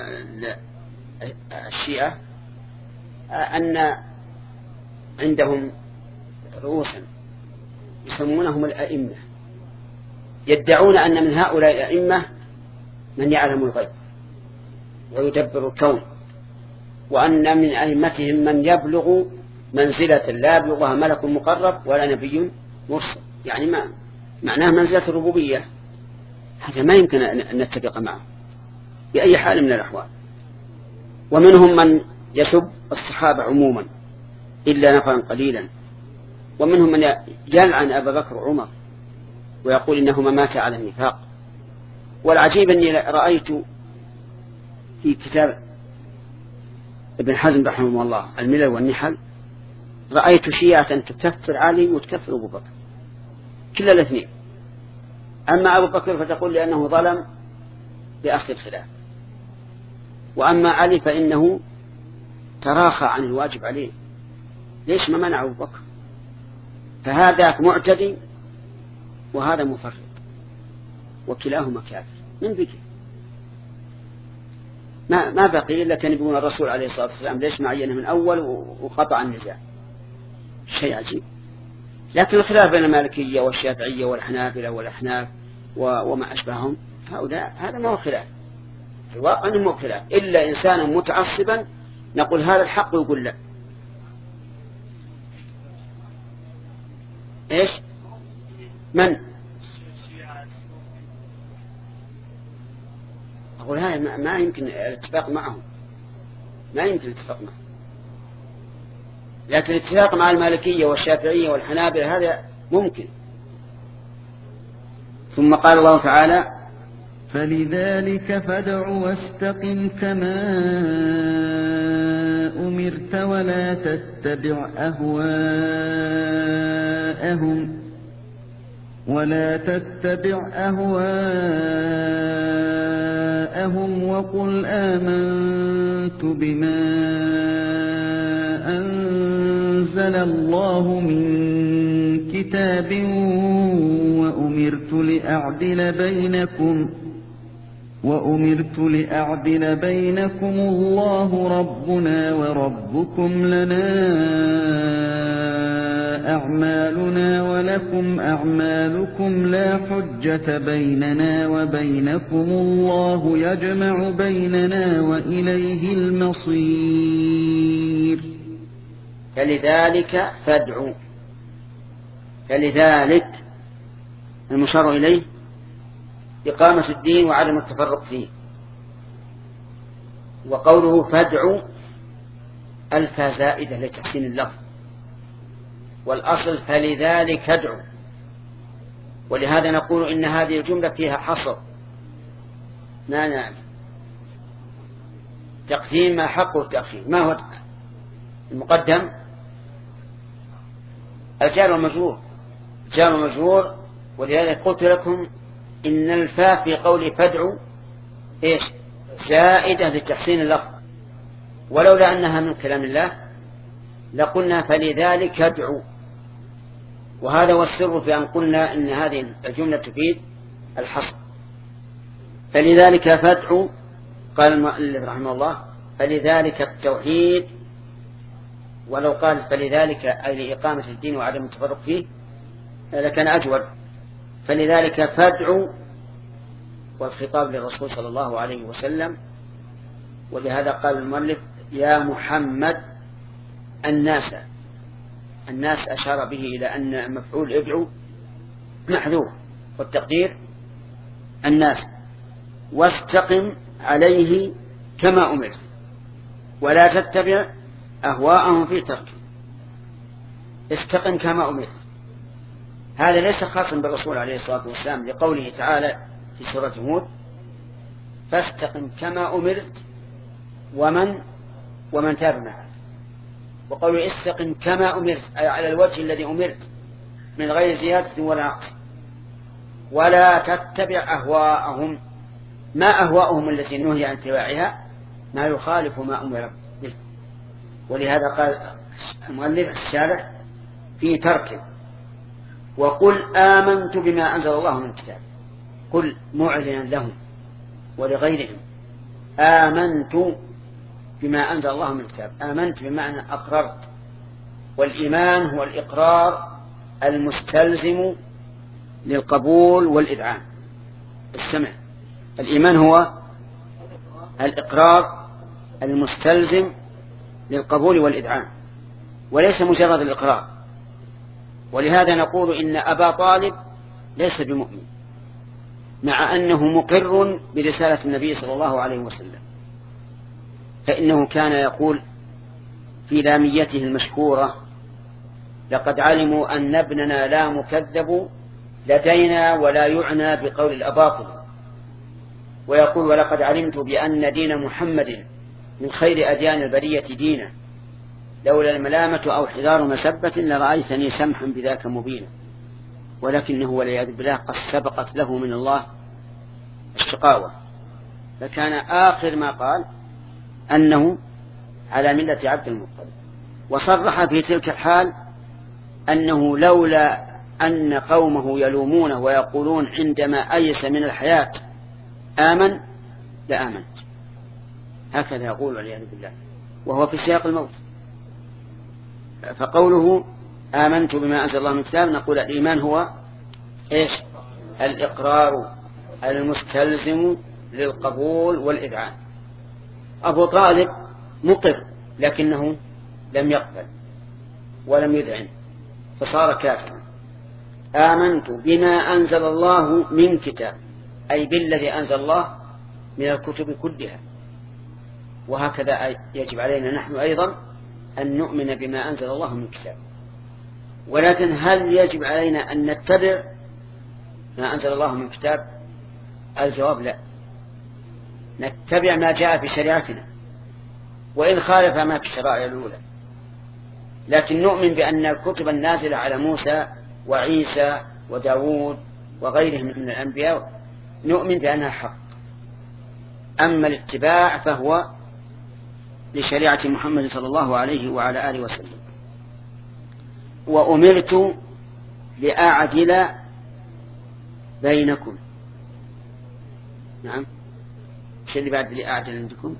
الشيعة أن عندهم رؤوسا يسمونهم الأئمة، يدعون أن من هؤلاء الأئمة من يعلم الغيب ويدبر الكون، وأن من أئمتهم من يبلغ منزلة لا يبلغها ملك مقرب ولا نبي مرسل، يعني ما معناه منزلة الربوبية. هذا ما يمكن أن نتفق معه بأي حال من الأحوال. ومنهم من يسب الصحابة عموما إلا نفرا قليلا، ومنهم من يلعن أبا بكر وعمر ويقول إنهما مات على النفاق. والعجيب أني رأيت في كتاب ابن حزم رحمه الله الملل والنحل، رأيت شيعة تكفر علي وتكفر أبو بكر كلا الاثنين. أما أبو بكر فتقول لأنه ظلم بأخذ الخلاف، وأما علي فإنه تراخى عن الواجب عليه، ليش ما منع أبو بكر؟ فهذا معتدي وهذا مفرط، وكلاهما كافر. من بكي ما ما بقي إلا كان يقولون الرسول عليه الصلاة والسلام ليش معينه من أول وقطع النزاع، شيء عجيب. لكن الخلاف بين المالكية والشافعية والحنابلة والأحناف وما أشبههم هؤلاء هذا ما هو خلاف، في الواقع أنه مو خلاف، إلا إنسانا متعصبا نقول هذا الحق ويقول لا. إيش من أقول هذا ما يمكن الاتفاق معهم، ما يمكن الاتفاق معهم. لكن الاتفاق مع المالكية والشافعية والحنابلة هذا ممكن. ثم قال الله تعالى: فلذلك فادع واستقم كما أمرت ولا تتبع أهواءهم ولا تتبع أهواءهم وقل آمنت بما أنزل الله من كتاب وأمرت لأعدل بينكم وأمرت لأعدل بينكم الله ربنا وربكم لنا أعمالنا ولكم أعمالكم لا حجة بيننا وبينكم الله يجمع بيننا وإليه المصير. فلذلك فادعوا، فلذلك المشار إليه إقامة الدين وعدم التفرق فيه. وقوله فادعوا ألفا زائدة لتحسين اللفظ، والأصل فلذلك ادعوا، ولهذا نقول إن هذه الجملة فيها حصر، ما نعم تقديم ما حقه التأخير. ما هو المقدم؟ الجار والمجرور، جار ومجرور. ولهذا قلت لكم إن الفاء في قول فادعوا إيش؟ زائدة لتحسين اللفظ، ولولا أنها من كلام الله لقلنا فلذلك ادعوا. وهذا هو السر في أن قلنا إن هذه الجملة تفيد الحصر. فلذلك فادعوا، قال المؤلف رحمه الله فلذلك التوحيد، ولو قال فلذلك أي لإقامة الدين وعدم التفرق فيه لكان أجود. فلذلك فادعوا، والخطاب للرسول صلى الله عليه وسلم. ولهذا قال المؤلف يا محمد الناس، الناس أشار به إلى أن مفعول ادعوا محذوف، والتقدير الناس. واستقم عليه كما أمرت ولا تتبع أهواءهم في ترك. استقم كما أمرت، هذا ليس خاصا بالرسول عليه الصلاة والسلام، لقوله تعالى في سورة هود فاستقم كما أمرت ومن ومن تاب معك. وقوله استقم كما أمرت أي على الوجه الذي أمرت من غير زيادة ولا نقص. ولا تتبع أهواءهم، ما أهواءهم التي نهي عن اتباعها؟ ما يخالف ما أمر به. ولهذا قال المؤلف الشارح في تركه وقل آمنت بما أنزل الله من كتاب. قل معلنا لهم ولغيرهم آمنت بما أنزل الله من كتاب. آمنت بمعنى أقررت، والإيمان هو الإقرار المستلزم للقبول والإذعان. السمع، الإيمان هو الإقرار المستلزم للقبول والإذعان، وليس مجرد الإقرار. ولهذا نقول إن أبا طالب ليس بمؤمن مع أنه مقر برسالة النبي صلى الله عليه وسلم، فإنه كان يقول في لاميته المشهورة لقد علموا أن ابننا لا مكذب لدينا ولا يعنى بقول الأباطل. ويقول ولقد علمت بأن دين محمد من خير أديان البرية دينا لولا الملامة أو حذار مسبة لرأيتني سمحا بذاك مبينا. ولكنه والعياذ بالله قد سبقت له من الله الشقاوة، فكان آخر ما قال أنه على ملة عبد المطلب. وصرح في تلك الحال أنه لولا أن قومه يلومونه ويقولون عندما أيس من الحياة آمن لآمنت، هكذا يقول والعياذ بالله وهو في سياق الموت. فقوله آمنت بما أنزل الله من كتاب، نقول الإيمان هو إيش؟ الإقرار المستلزم للقبول والإذعان. أبو طالب مقر لكنه لم يقبل ولم يذعن فصار كافرا. آمنت بما أنزل الله من كتاب أي بالذي أنزل الله من الكتب كلها. وهكذا يجب علينا نحن أيضا أن نؤمن بما أنزل الله من كتاب. ولكن هل يجب علينا أن نتبع ما أنزل الله من كتاب؟ الجواب لا، نتبع ما جاء في شريعتنا وإن خالف ما في الشرائع الأولى، لكن نؤمن بأن الكتب النازلة على موسى وعيسى وداود وغيرهم من الأنبياء نؤمن بأنها حق. أما الاتباع فهو لشريعة محمد صلى الله عليه وعلى آله وسلم. وأمرت لأعدل بينكم. نعم، شو اللي بعد لأعدل عندكم؟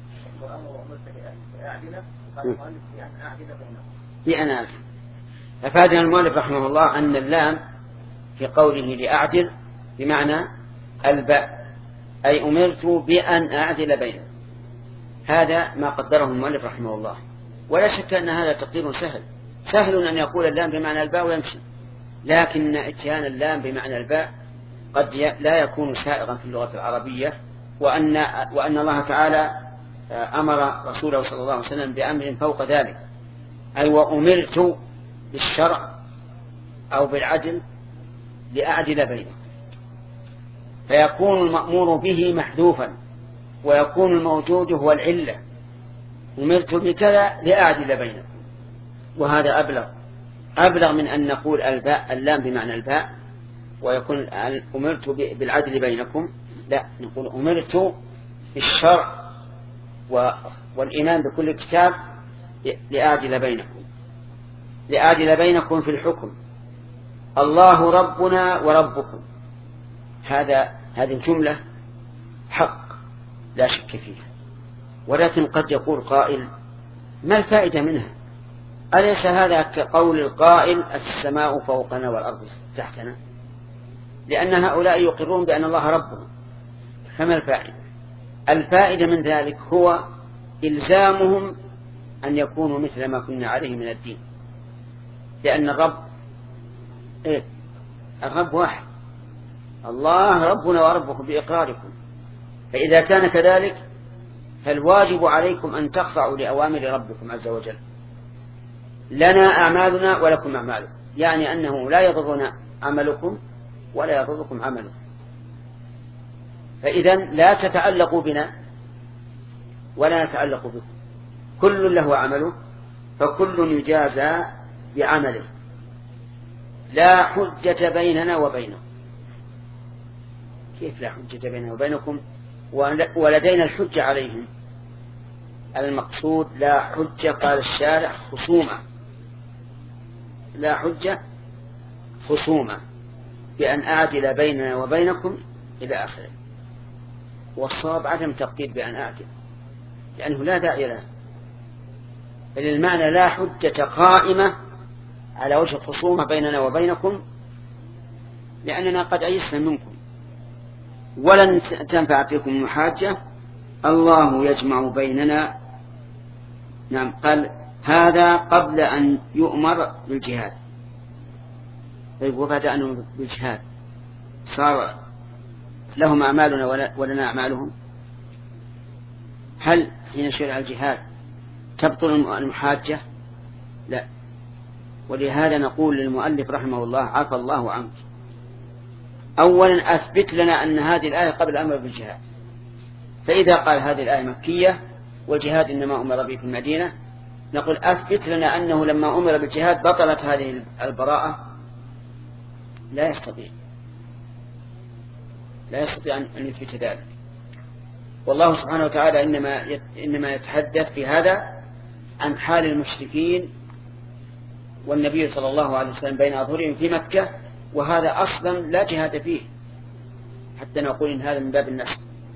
لأنا أعدل. أفادنا المؤلف رحمه الله أن اللام في قوله لأعدل بمعنى الباء، أي أمرت بأن أعدل بينكم. هذا ما قدره المؤلف رحمه الله، ولا شك أن هذا تقدير سهل. سهل أن يقول اللام بمعنى الباء ويمشي، لكن اتيان اللام بمعنى الباء قد لا يكون سائغا في اللغة العربية، وأن, وأن الله تعالى أمر رسوله صلى الله عليه وسلم بأمر فوق ذلك، أي وأمرت بالشرع أو بالعدل لأعدل بينهم، فيكون المأمور به محذوفا ويكون الموجود هو العلة. أمرت بكذا لأعدل بينكم، وهذا أبلغ أبلغ من أن نقول الباء اللام بمعنى الباء ويكون أمرت بالعدل بينكم. لا، نقول أمرت بالشرع والإيمان بكل كتاب لأعدل بينكم لأعدل بينكم في الحكم. الله ربنا وربكم، هذا هذه الجملة حق لا شك فيها، ولكن قد يقول قائل ما الفائدة منها؟ أليس هذا كقول القائل السماء فوقنا والأرض تحتنا؟ لأن هؤلاء يقرون بأن الله ربهم، فما الفائدة؟ الفائدة من ذلك هو إلزامهم أن يكونوا مثل ما كنا عليه من الدين، لأن الرب إيه؟ الرب واحد، الله ربنا وربكم بإقراركم. فإذا كان كذلك فالواجب عليكم أن تخضعوا لأوامر ربكم عز وجل. لنا أعمالنا ولكم أعمالكم، يعني أنه لا يضرنا عملكم ولا يضركم عملكم. فإذا لا تتعلقوا بنا ولا نتعلق بكم، كل له عمله فكل يجازى بعمله، لا حجة بيننا وبينكم. كيف لا حجة بيننا وبينكم ولدينا الحجة عليهم؟ المقصود لا حجة، قال الشارع خصومة، لا حجة خصومة بأن أعدل بيننا وبينكم إلى آخره. والصواب عدم تقدير بأن أعدل، لأنه لا داعي له، بل المعنى لا حجة قائمة على وجه الخصومة بيننا وبينكم، لأننا قد أيسنا منكم ولن تنفع فيكم المحاجة. الله يجمع بيننا. نعم، قال هذا قبل أن يؤمر بالجهاد. طيب وبدأ أنه بالجهاد صار لهم أعمالنا ولنا أعمالهم؟ هل حين شرع الجهاد تبطل المحاجة؟ لا. ولهذا نقول للمؤلف رحمه الله عفى الله عنك، أولا أثبت لنا أن هذه الآية قبل الأمر بالجهاد. فإذا قال هذه الآية مكية والجهاد إنما أمر به في المدينة، نقول أثبت لنا أنه لما أمر بالجهاد بطلت هذه البراءة. لا يستطيع لا يستطيع أن يثبت ذلك. والله سبحانه وتعالى إنما إنما يتحدث في هذا عن حال المشركين والنبي صلى الله عليه وسلم بين أظهرهم في مكة، وهذا أصلا لا جهاد فيه، حتى نقول إن هذا من باب النسخ.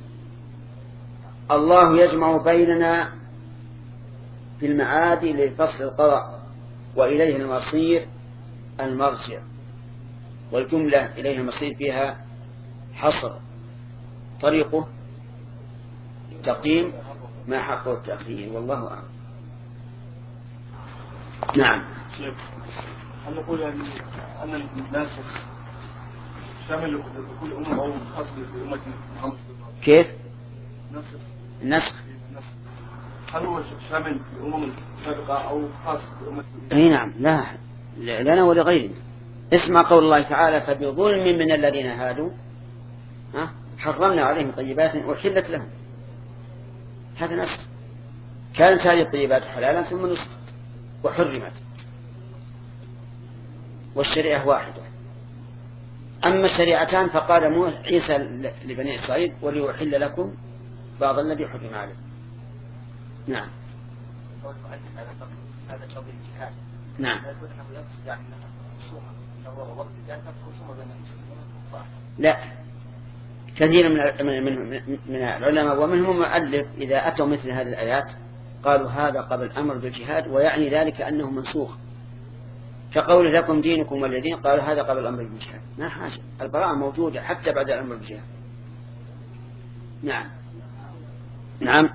الله يجمع بيننا في المعاد لفصل القضاء وإليه المصير المرجع، والجملة إليه المصير فيها حصر، طريقه تقييم ما حقه التأخير، والله أعلم. نعم. هل نقول يعني أن الناس شامل لكل أمة أو خاص بأمة محمد؟ كيف؟ النسخ هل هو شامل الأمم السابقة أو خاص بأمة؟ أي نعم، لا لنا ولغيرنا. اسمع قول الله تعالى: فبظلم من الذين هادوا ها حرمنا عليهم طيبات أحلت لهم. هذا نسخ، كانت هذه الطيبات حلالا ثم نسخت وحرمت، والشريعة واحدة. أما الشريعتان فقال عيسى لبني إسرائيل: وليحل لكم بعض الذي حرم عليكم. نعم نعم. لا، كثير من من من العلماء ومنهم مؤلف إذا أتوا مثل هذه الآيات قالوا هذا قبل الأمر بالجهاد، ويعني ذلك أنه منسوخ، كقول لكم دينكم والذين قالوا هذا قبل الأمر بالجهاد. ما حاجة، البراءة موجودة حتى بعد الأمر بالجهاد. نعم نعم.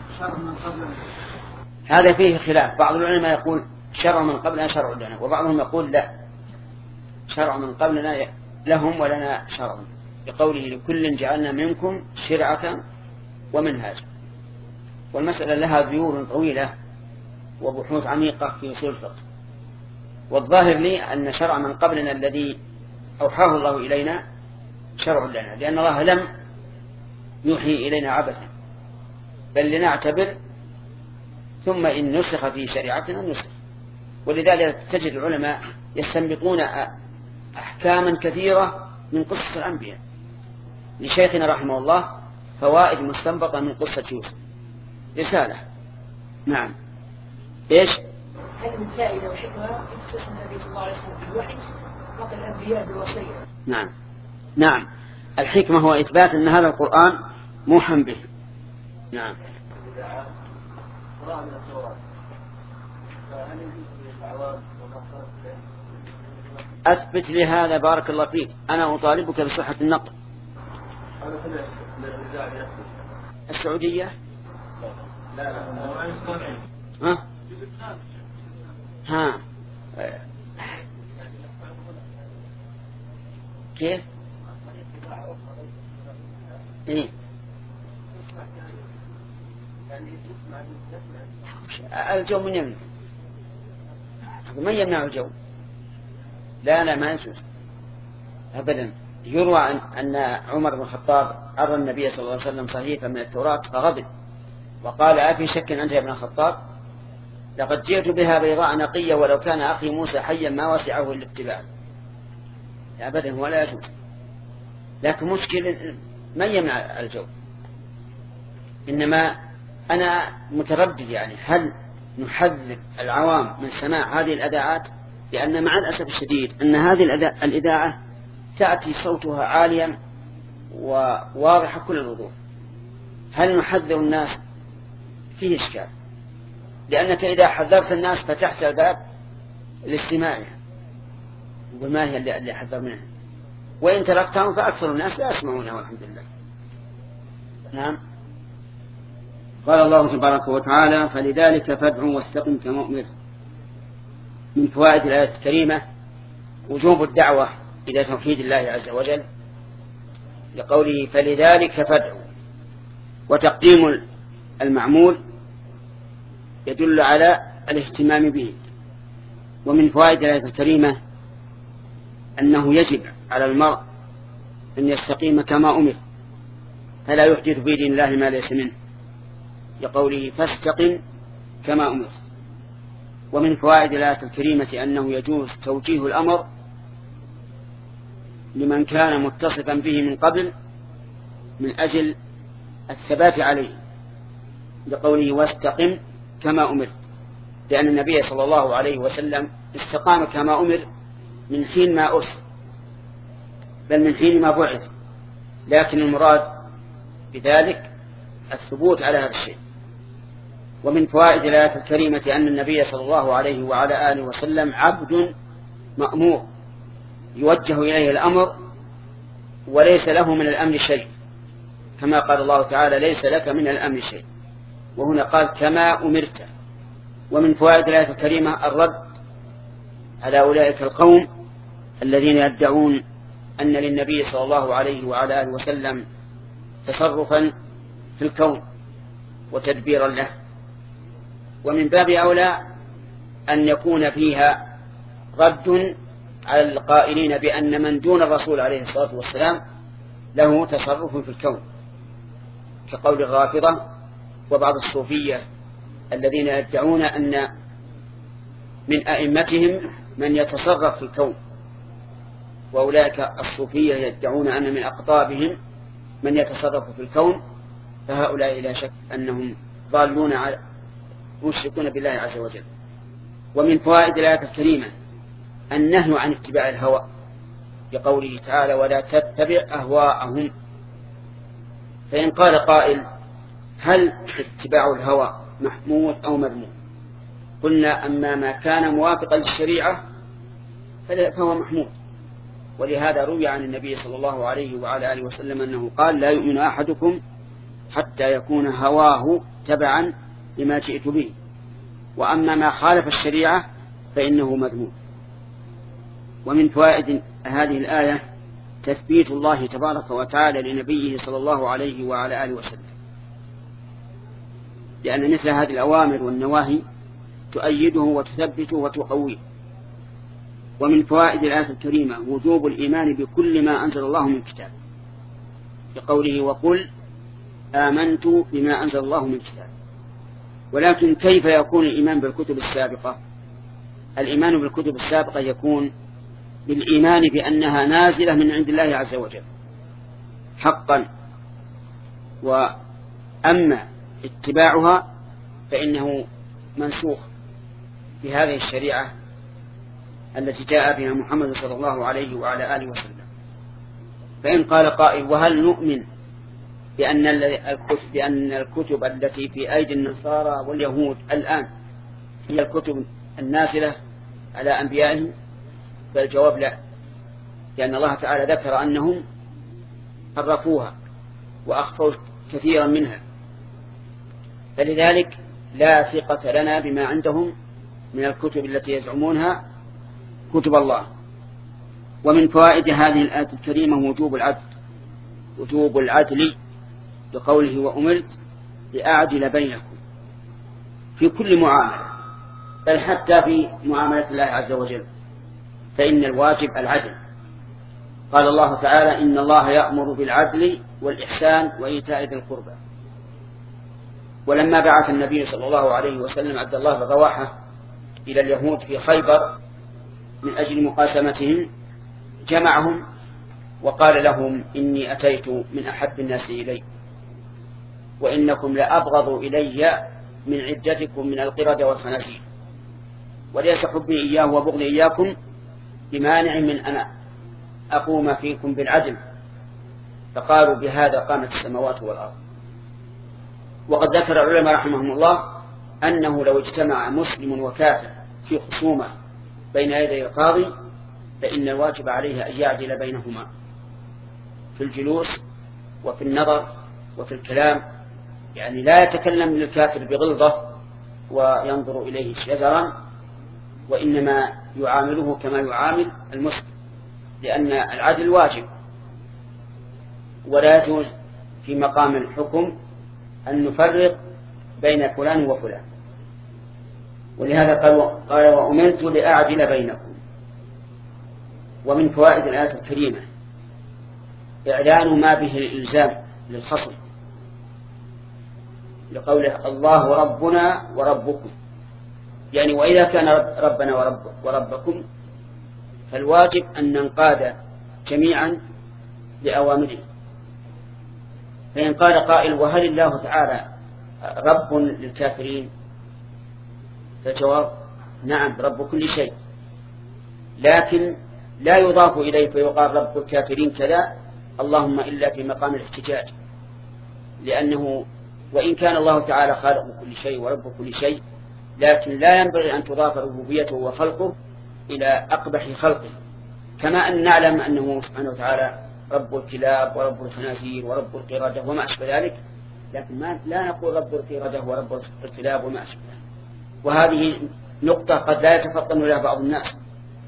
هذا فيه خلاف، بعض العلماء يقول شرع من قبلنا شرع لنا، وبعضهم يقول لا، شرع من قبلنا لهم ولنا شرع، بقوله: لكل جعلنا منكم شرعة ومنهاجا. والمسألة لها ذيول طويلة وبحوث عميقة في أصول الفقه، والظاهر لي أن شرع من قبلنا الذي أوحاه الله إلينا شرع لنا، لأن الله لم يوحي إلينا عبثا، بل لنعتبر، ثم إن نسخ في شريعتنا نسخ. ولذلك تجد العلماء يستنبطون أحكاما كثيرة من قصة الأنبياء. لشيخنا رحمه الله فوائد مستنبطة من قصة يوسف، رسالة. نعم. إيش؟ هل من فائدة وحكمة اختصاص النبي صلى الله عليه وسلم بالوحي فقط الأنبياء بالوصية؟ نعم نعم. الحكمة هو إثبات أن هذا القرآن موحى به. نعم. أثبت لهذا بارك الله فيك، أنا أطالبك بصحة النقل. السعودية لا لا ها ها كيف؟ إيه؟ الجو من يمنع؟ من يمنع الجو؟ لا لا ما يجوز أبدا. يروى أن عمر بن الخطاب أرى النبي صلى الله عليه وسلم صحيفة من التوراة فغضب وقال: أفي شك أنت يا ابن الخطاب؟ لقد جئت بها بيضاء نقية، ولو كان أخي موسى حيا ما وسعه الاتباع. أبدا ولا يجوز. لكن مشكلة من يمنع الجو؟ إنما أنا متردد، يعني هل نحذر العوام من سماع هذه الأذاعات؟ لأن مع الأسف الشديد أن هذه الإذاعة تأتي صوتها عاليا وواضح كل الوضوح. هل نحذر الناس؟ فيه إشكال، لأنك إذا حذرت الناس فتحت الباب لاستماعها، وما هي اللي حذر منها؟ وإن تركتهم فأكثر الناس لا يسمعونها والحمد لله. نعم. قال الله تبارك وتعالى: فلذلك فادعوا واستقم كما أمرت. من فوائد الآية الكريمة وجوب الدعوة إلى توحيد الله عز وجل، لقوله: فلذلك فادعوا، وتقديم المعمول يدل على الاهتمام به. ومن فوائد الآية الكريمة أنه يجب على المرء أن يستقيم كما أمر، فلا يحدث في دين الله ما ليس منه، لقوله: فاستقم كما أمر. ومن فوائد الآية الكريمة أنه يجوز توجيه الأمر لمن كان متصفا به من قبل من أجل الثبات عليه، لقوله: واستقم كما أمر، لأن النبي صلى الله عليه وسلم استقام كما أمر من حين ما أرسل، بل من حين ما بعث، لكن المراد بذلك الثبوت على هذا الشيء. ومن فوائد الآية الكريمة أن النبي صلى الله عليه وعلى آله وسلم عبد مأمور يوجه إليه الأمر وليس له من الأمر شيء، كما قال الله تعالى: ليس لك من الأمر شيء، وهنا قال: كما أمرت. ومن فوائد الآية الكريمة الرد على أولئك القوم الذين يدعون أن للنبي صلى الله عليه وعلى آله وسلم تصرفا في الكون وتدبيرا له، ومن باب أولى أن يكون فيها رد على القائلين بأن من دون الرسول عليه الصلاة والسلام له تصرف في الكون، كقول الرافضة وبعض الصوفية الذين يدعون أن من أئمتهم من يتصرف في الكون، وأولئك الصوفية يدعون أن من أقطابهم من يتصرف في الكون، فهؤلاء لا شك أنهم ضالون على مشركون بالله عز وجل. ومن فوائد الآية الكريمة النهي عن اتباع الهوى، بقوله تعالى ولا تتبع أهواءهم. فإن قال قائل هل اتباع الهوى محمود أو مذموم؟ قلنا أما ما كان موافقا للشريعة فهو محمود، ولهذا روي عن النبي صلى الله عليه وعلى آله وسلم أنه قال لا يؤمن أحدكم حتى يكون هواه تبعا لما جئت به، وأما ما خالف الشريعة فإنه مذموم. ومن فوائد هذه الآية تثبيت الله تبارك وتعالى لنبيه صلى الله عليه وعلى آله وسلم، لأن مثل هذه الأوامر والنواهي تؤيده وتثبته وتقويه. ومن فوائد الآية الكريمة وجوب الإيمان بكل ما أنزل الله من كتاب، بقوله وقل آمنت بما أنزل الله من كتاب. ولكن كيف يكون الإيمان بالكتب السابقة؟ الإيمان بالكتب السابقة يكون بالإيمان بأنها نازلة من عند الله عز وجل حقا، وأما اتباعها فإنه منسوخ في هذه الشريعة التي جاء بها محمد صلى الله عليه وعلى آله وسلم. فإن قال قائل وهل نؤمن بأن الكتب, بأن الكتب التي في أيدي النصارى واليهود الآن هي الكتب النازلة على أنبيائهم؟ فالجواب لا، لأن الله تعالى ذكر أنهم حرفوها وأخفوا كثيرا منها، فلذلك لا ثقة لنا بما عندهم من الكتب التي يزعمونها كتب الله. ومن فوائد هذه الآية الكريمة وجوب العدل، وجوب العدل بقوله وأمرت لأعدل بينكم في كل معاملة، بل حتى في معاملة الله عز وجل فإن الواجب العدل. قال الله تعالى إن الله يأمر بالعدل والإحسان وإيتاء ذي القربى. ولما بعث النبي صلى الله عليه وسلم عبد الله بن رواحة إلى اليهود في خيبر من أجل مقاسمتهم جمعهم وقال لهم إني أتيت من أحب الناس إلي، وإنكم لأبغضوا إلي من عدتكم من القردة والخنازير، وليس حبي إياه وبغضي إياكم بمانع من أن أقوم فيكم بالعدل. فقالوا بهذا قامت السماوات والأرض. وقد ذكر العلماء رحمهم الله أنه لو اجتمع مسلم وكافر في خصومة بين يدي القاضي فإن الواجب عليه أن يعدل بينهما في الجلوس وفي النظر وفي الكلام، يعني لا يتكلم للكافر بغلظة وينظر إليه شذرا، وإنما يعامله كما يعامل المسلم، لأن العدل واجب. ولا يجوز في مقام الحكم أن نفرق بين فلان وفلان، ولهذا قال, قال وأمرت لأعدل بينكم. ومن فوائد الآية الكريمة إعلان ما به الإلزام للخصم، لقوله الله ربنا وربكم، يعني وإذا كان ربنا ورب وربكم فالواجب أن ننقاد جميعا لأوامره. فإن قال قائل وهل الله تعالى رب للكافرين؟ فالجواب نعم رب كل شيء، لكن لا يضاف إليه فيقال رب الكافرين كذا اللهم إلا في مقام الاحتجاج، لأنه وإن كان الله تعالى خالق كل شيء ورب كل شيء، لكن لا ينبغي أن تضاف ربوبيته وخلقه إلى أقبح خلقه، كما أن نعلم أنه سبحانه وتعالى رب الكلاب ورب الخنازير ورب القردة وما أشبه ذلك، لكن ما لا نقول رب القردة ورب الكلاب وما أشبه ذلك. وهذه نقطة قد لا يتفطن لها بعض الناس،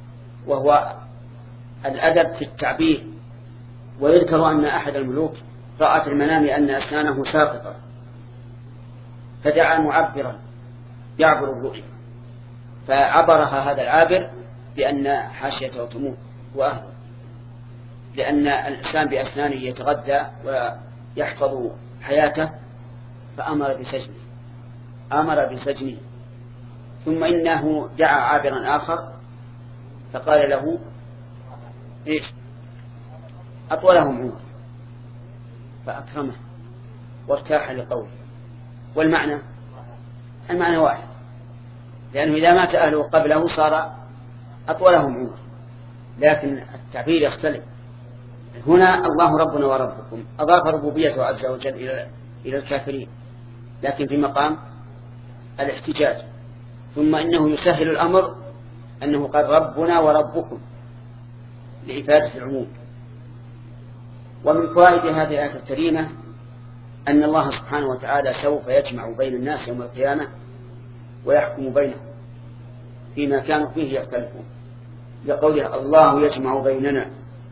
وهو الأدب في التعبير. ويذكر أن أحد الملوك رأى في المنام أن أسنانه ساقطة فدعا معبرا يعبر الرؤيا فعبرها هذا العابر بأن حاشيته تموت وأهله، لأن الإنسان بأسنانه يتغذى ويحفظ حياته، فأمر بسجنه أمر بسجنه. ثم إنه دعا عابرا آخر فقال له إيش أطولهم عمر فأكرمه وارتاح لقوله. والمعنى المعنى واحد، لأنه إذا مات أهله قبله صار أطولهم عمر، لكن التعبير يختلف. هنا الله ربنا وربكم أضاف ربوبيته عز وجل إلى إلى الكافرين، لكن في مقام الاحتجاج. ثم إنه يسهل الأمر أنه قال ربنا وربكم لإفادة العموم. ومن فوائد هذه الآية الكريمة أن الله سبحانه وتعالى سوف يجمع بين الناس يوم القيامة ويحكم بينهم فيما كانوا فيه يختلفون، لقوله الله يجمع بيننا.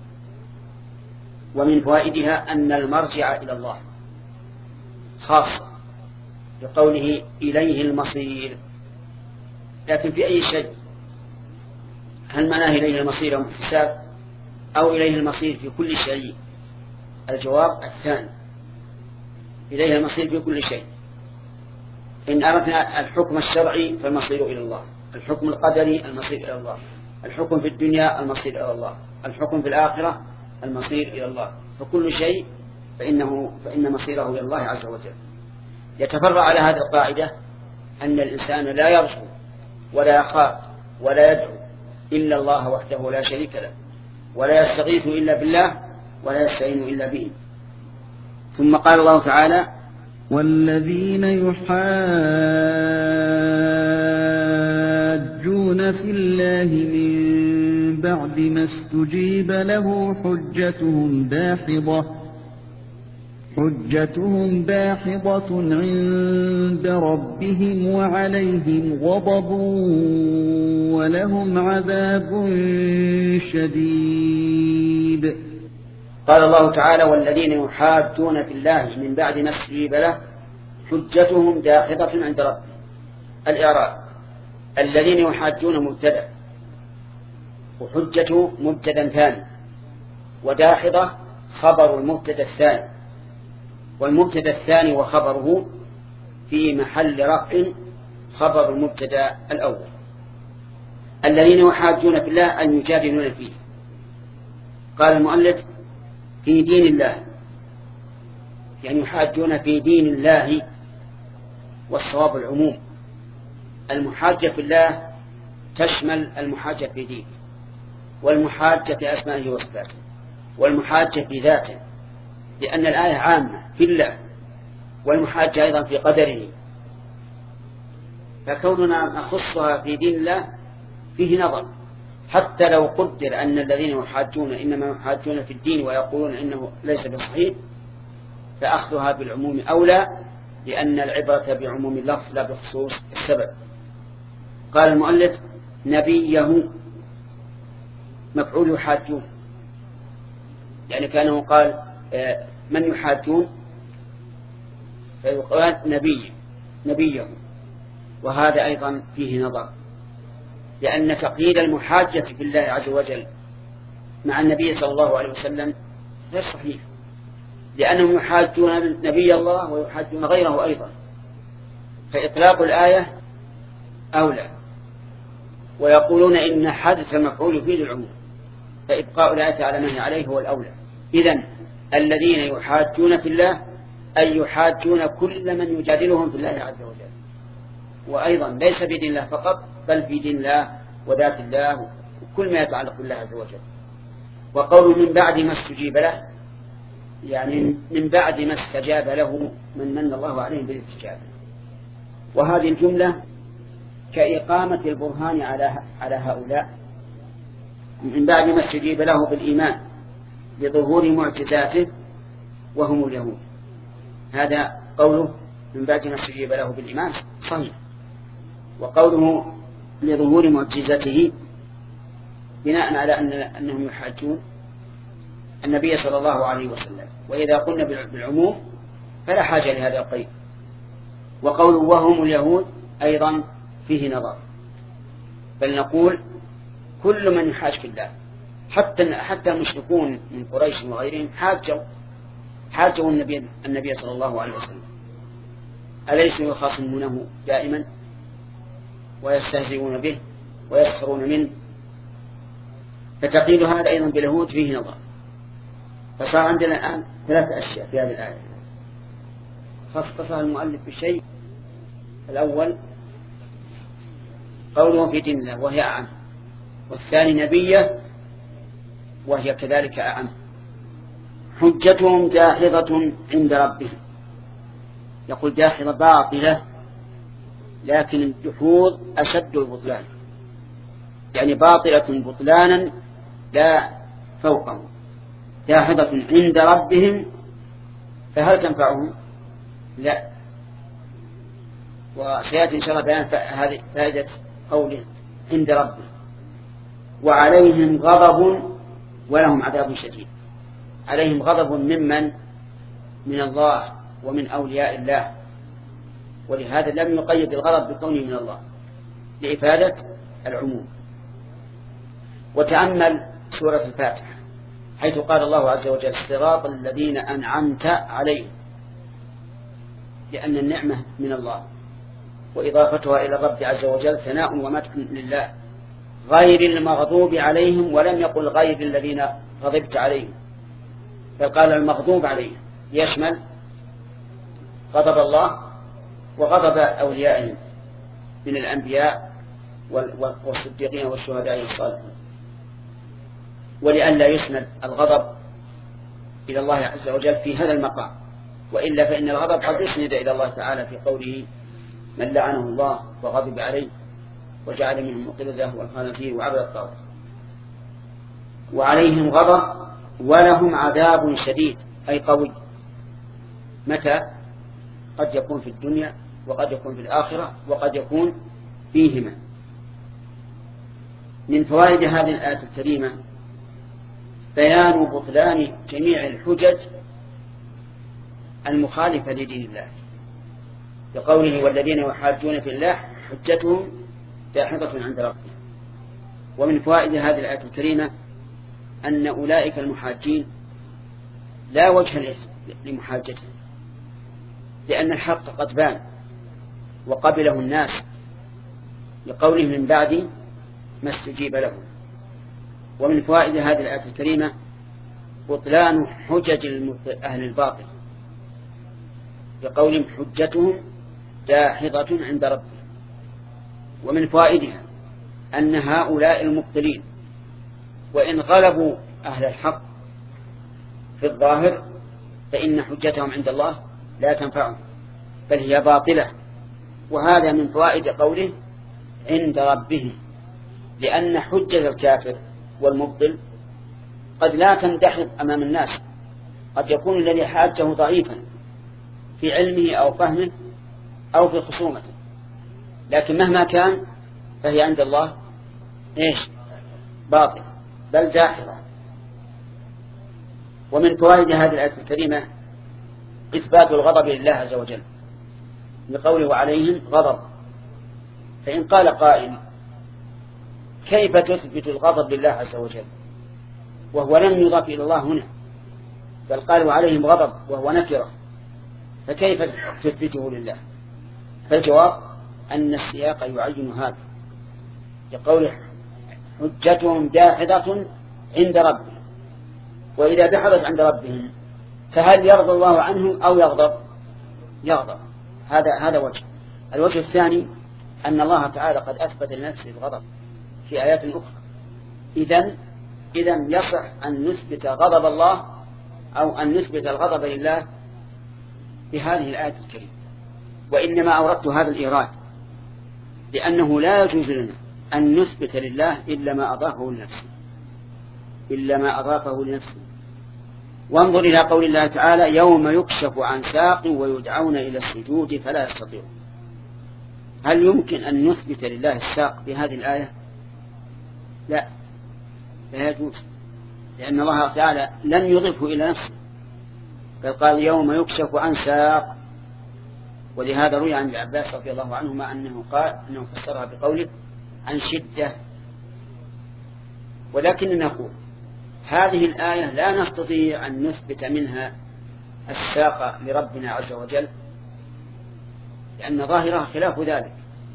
ومن فوائدها أن المرجع إلى الله خاصة، لقوله إليه المصير. لكن في أي شيء، هل معناه إليه المصير يوم الحساب أو إليه المصير في كل شيء؟ الجواب الثاني، إليه المصير في كل شيء. إن أردنا الحكم الشرعي فالمصير إلى الله، الحكم القدري المصير إلى الله، الحكم في الدنيا المصير إلى الله، الحكم في الآخرة المصير إلى الله. فكل شيء فإنه فإن مصيره إلى الله عز وجل. يتفرع على هذه القاعدة أن الإنسان لا يرجو ولا يخاف ولا يدعو إلا الله وحده لا شريك له، ولا يستغيث إلا بالله، ولا يستعين إلا به. ثم قال الله تعالى والذين يحاجون في الله من بعد ما استجيب له حجتهم داحضة حجتهم داحضة عند ربهم وعليهم غضب ولهم عذاب شديد. قال الله تعالى والذين يحاجون في الله من بعد ما استجيب له حجتهم داحضة عند ربهم. الإعراب الذين يحاجون مبتدأ، وحجته مبتدأ ثاني، وداحضة خبر المبتدأ الثاني، والمبتدأ الثاني وخبره في محل رفع خبر المبتدأ الأول. الذين يحاجون في الله أن يجادلون فيه. قال المؤلف في دين الله، يعني يحاجون في دين الله، والصواب العموم. المحاجة في الله تشمل المحاجة في دين، والمحاجة في أسمائه وصفاته، والمحاجة في ذاته، لأن الآية عامة في الله، والمحاجة أيضا في قدره. فكوننا نخصها في دين الله فيه نظر، حتى لو قدر أن الذين يحاجون إنما يحاجون في الدين ويقولون إنه ليس بصحيح، فأخذها بالعموم أولى، لأن العبرة بعموم اللفظ لا بخصوص السبب. قال المؤلف نبيه مفعول يحاجون، يعني كانه قال من يحاجون فيقال نبي نبيه، وهذا أيضا فيه نظر، لأن تقييد المحاجة في الله عز وجل مع النبي صلى الله عليه وسلم غير صحيح، لأنهم يحاجون نبي الله ويحاجون غيره أيضا، فإطلاق الآية أولى. ويقولون إن حدث المفعول فيه للعموم، فإبقاء الآية على ما هي عليه هو الأولى. إذن الذين يحاجون في الله أي يحاجون كل من يجادلهم في الله عز وجل، وأيضا ليس في دين الله فقط، بل في دين الله وذات الله وكل ما يتعلق بالله عز وجل. وقول من بعد ما استجيب له، يعني من بعد ما استجاب له من من الله عليهم بالاستجابة. وهذه الجملة كإقامة البرهان على على هؤلاء من بعد ما استجيب له بالإيمان لظهور معجزاته وهم اليهود. هذا قوله من بعد ما استجيب له بالإيمان صحيح، وقوله لظهور معجزته بناء على أن أنهم يحاجون النبي صلى الله عليه وسلم. وإذا قلنا بالعموم فلا حاجة لهذا القيد. وقول وهم اليهود أيضا فيه نظر، بل نقول كل من يحاج في الله، حتى حتى المشركون من قريش وغيرهم حاجوا حاجوا النبي النبي صلى الله عليه وسلم، أليسوا يخاصمونه دائما ويستهزئون به ويسخرون منه؟ فتقييد هذا أيضا باليهود فيه نظر. فصار عندنا الآن ثلاثة أشياء في هذه الآية خصصها المؤلف بالشيء الأول قوله في دين الله وهي أعم، والثاني نبيه وهي كذلك أعم. حجتهم داحضة عند ربهم، يقول داحضة باطلة، لكن الدحوظ أشد البطلان، يعني باطلة بطلانا لا فوقه. داحضة عند ربهم، فهل تنفعهم؟ لا. وسيأتي إن شاء الله بيان هذه فائدة قوله عند ربهم. وعليهم غضب ولهم عذاب شديد. عليهم غضب ممن؟ من الله ومن أولياء الله، ولهذا لم يقيد الغضب بكونه من الله لإفادة العموم. وتأمل سورة الفاتحة حيث قال الله عز وجل صراط الذين أنعمت عليهم، لأن النعمة من الله وإضافتها إلى الرب عز وجل ثناء ومدح لله، غير المغضوب عليهم، ولم يقل غير الذين غضبت عليهم، فقال المغضوب عليهم يشمل غضب الله وغضب أوليائهم من الأنبياء والصديقين والشهداء والصالحين. ولئلا يسند الغضب إلى الله عز وجل في هذا المقام، وإلا فإن الغضب قد يسند إلى الله تعالى في قوله من لعنه الله وغضب عليه وجعل منهم القردة والخنازير وعبد الطاغوت. وعليهم غضب ولهم عذاب شديد، أي قوي. متى؟ قد يكون في الدنيا وقد يكون في الآخرة وقد يكون فيهما. من فوائد هذه الآية الكريمة بيان بطلان جميع الحجج المخالفة لدين الله، بقوله والذين يحاجون في الله حجتهم داحضة عند ربهم. ومن فوائد هذه الآية الكريمة أن أولئك المحاجين لا وجه لمحاجتهم، لأن الحق قد بان وقبله الناس، لقوله من بعد ما استجيب له. ومن فوائد هذه الآية الكريمة بطلان حجج أهل الباطل، بقولهم حجتهم داحضة عند ربهم. ومن فوائدها أن هؤلاء المبطلين وإن غلبوا أهل الحق في الظاهر فإن حجتهم عند الله لا تنفعهم بل هي باطلة. وهذا من فوائد قوله عند ربهم، لأن حجة الكافر والمبطل قد لا تندحض أمام الناس، قد يكون الذي حاجه ضعيفا في علمه أو فهمه أو في خصومته، لكن مهما كان فهي عند الله إيش؟ باطل بل داحضة. ومن فوائد هذه الآية الكريمة إثبات الغضب لله عز وجل بقوله وعليهم غضب. فإن قال قائل كيف تثبت الغضب لله عز وجل وهو لم يضاف إلى الله هنا، بل قال وعليهم غضب وهو نكرة، فكيف تثبته لله؟ فالجواب أن السياق يعين هذا، لقوله حجتهم داحضة عند ربهم. وإذا دحضت عند ربهم فهل يرضى الله عنه أو يغضب؟ يغضب. هذا هذا وجه. الوجه الثاني أن الله تعالى قد أثبت لنفسه الغضب في آيات أخرى، إذن إذن يصح أن نثبت غضب الله أو أن نثبت الغضب لله بهذه الآية الكريمة. وإنما أوردت هذا الإيراد لأنه لا يجوز لنا أن نثبت لله إلا ما أضافه لنفسه إلا ما أضافه لنفسه. وانظر إلى قول الله تعالى يوم يكشف عن ساق ويدعون إلى السجود فلا يستطيعون. هل يمكن أن نثبت لله الساق بهذه الآية؟ لا لا يجوز، لأن الله تعالى لن يضيفه إلى نفسه، بل قال يوم يكشف عن ساق. ولهذا روي عن ابن عباس رضي الله عنهما أنه قال أنه فسرها بقوله عن شدة. ولكن نقول هذه الآية لا نستطيع أن نثبت منها الساق لربنا عز وجل، لأن ظاهرها خلاف ذلك،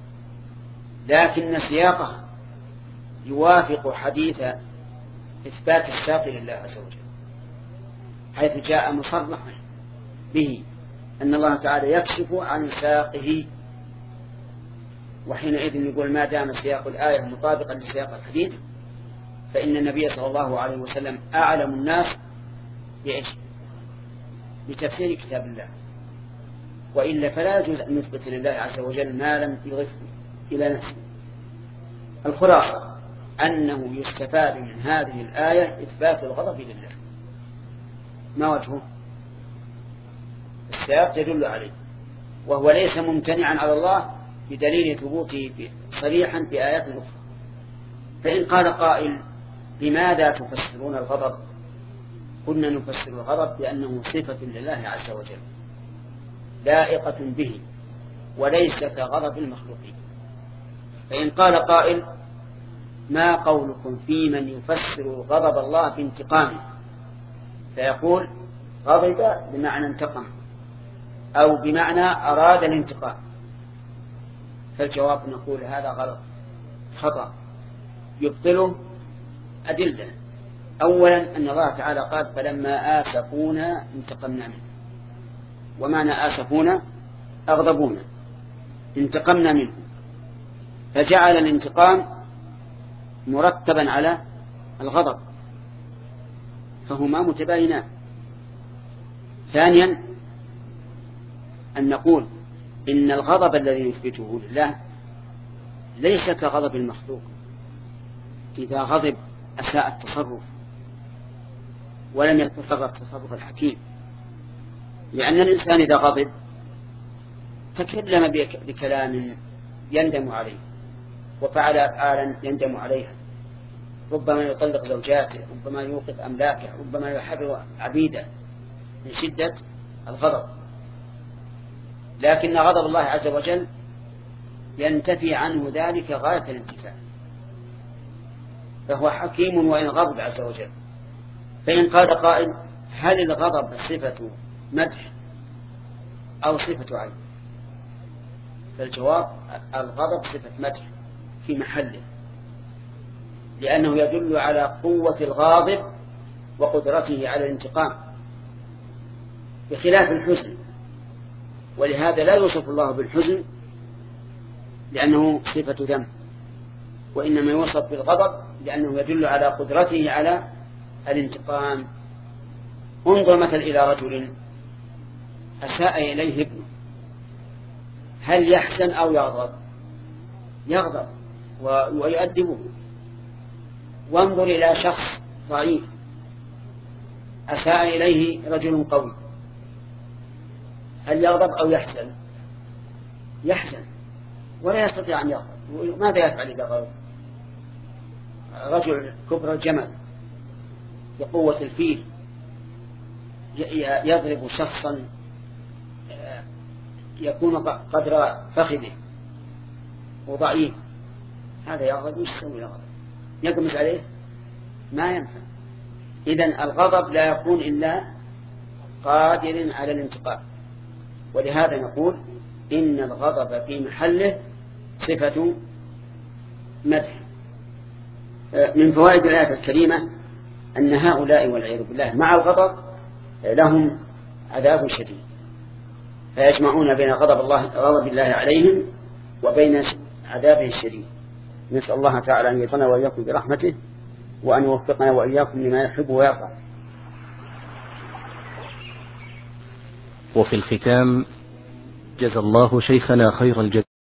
لكن سياقها يوافق حديث إثبات الساق لله عز وجل، حيث جاء مصرحا به أن الله تعالى يكشف عن ساقه. وحينئذ يقول ما دام سياق الآية مطابقا لسياق الحديث فإن النبي صلى الله عليه وسلم أعلم الناس بإيش؟ بتفسير كتاب الله، وإلا فلا يجوز أن نثبت لله عز وجل ما لم يضفه إلى نفسه. الخلاصة أنه يستفاد من هذه الآية إثبات الغضب لله. ما وجهه؟ السياق يدل عليه، وهو ليس ممتنعا على الله بدليل ثبوته صريحا في آيات أخرى. فإن قال قائل لماذا تفسرون الغضب؟ قلنا نفسر الغضب بأنه صفة لله عز وجل لائقة به وليس كغضب المخلوقين. فإن قال قائل ما قولكم في من يفسر غضب الله بانتقامه؟ فيقول غضب بمعنى انتقم أو بمعنى أراد الانتقام. فالجواب نقول هذا غلط خطأ يبطله أدلة. أولا أن الله تعالى قال فلما آسفونا انتقمنا منه، ومعنى آسفونا أغضبونا، انتقمنا منه، فجعل الانتقام مرتبا على الغضب، فهما متباينان. ثانيا أن نقول إن الغضب الذي يثبته لله ليس كغضب المخلوق، إذا غضب أساء التصرف ولم يتصرف تصرف الحكيم، لأن الإنسان إذا غضب تكلم بكلام يندم عليه وفعل أفعالا يندم عليها، ربما يطلق زوجاته، ربما يوقف أملاكه، ربما يحرر عبيده من شدة الغضب. لكن غضب الله عز وجل ينتفي عنه ذلك غاية الانتفاع، فهو حكيم وإن غضب عز وجل. فإن قال قائل هل الغضب صفة مدح أو صفة عيب؟ فالجواب الغضب صفة مدح في محله، لأنه يدل على قوة الغاضب وقدرته على الانتقام بخلاف الحزن، ولهذا لا يوصف الله بالحزن لأنه صفة ذنب، وإنما يوصف بالغضب لأنه يدل على قدرته على الانتقام. انظر مثل إلى رجل أساء إليه ابنه، هل يحزن أو يغضب؟ يغضب ويؤدبه. وانظر إلى شخص ضعيف أساء إليه رجل قوي، هل يغضب أو يحزن؟ يحزن ولا يستطيع أن يغضب. ماذا يفعل إذا غضب؟ رجل كبر الجمل بقوة الفيل يضرب شخصا يكون قدر فخذه وضعيف، هذا يغضب وش يسوي؟ يغضب يقمز عليه؟ ما ينفع. إذن الغضب لا يكون إلا قادر على الانتقام، ولهذا نقول إن الغضب في محله صفة مدح. من فوائد الآية الكريمة أن هؤلاء والعياذ بالله مع الغضب لهم عذاب شديد، فيجمعون بين غضب الله غضب الله عليهم وبين عذابه الشديد. نسأل الله تعالى أن يطلنا وإياكم برحمته وأن يوفقنا وإياكم لما يحب ويرضى. وفي الختام جزى الله شيخنا خير الجزاء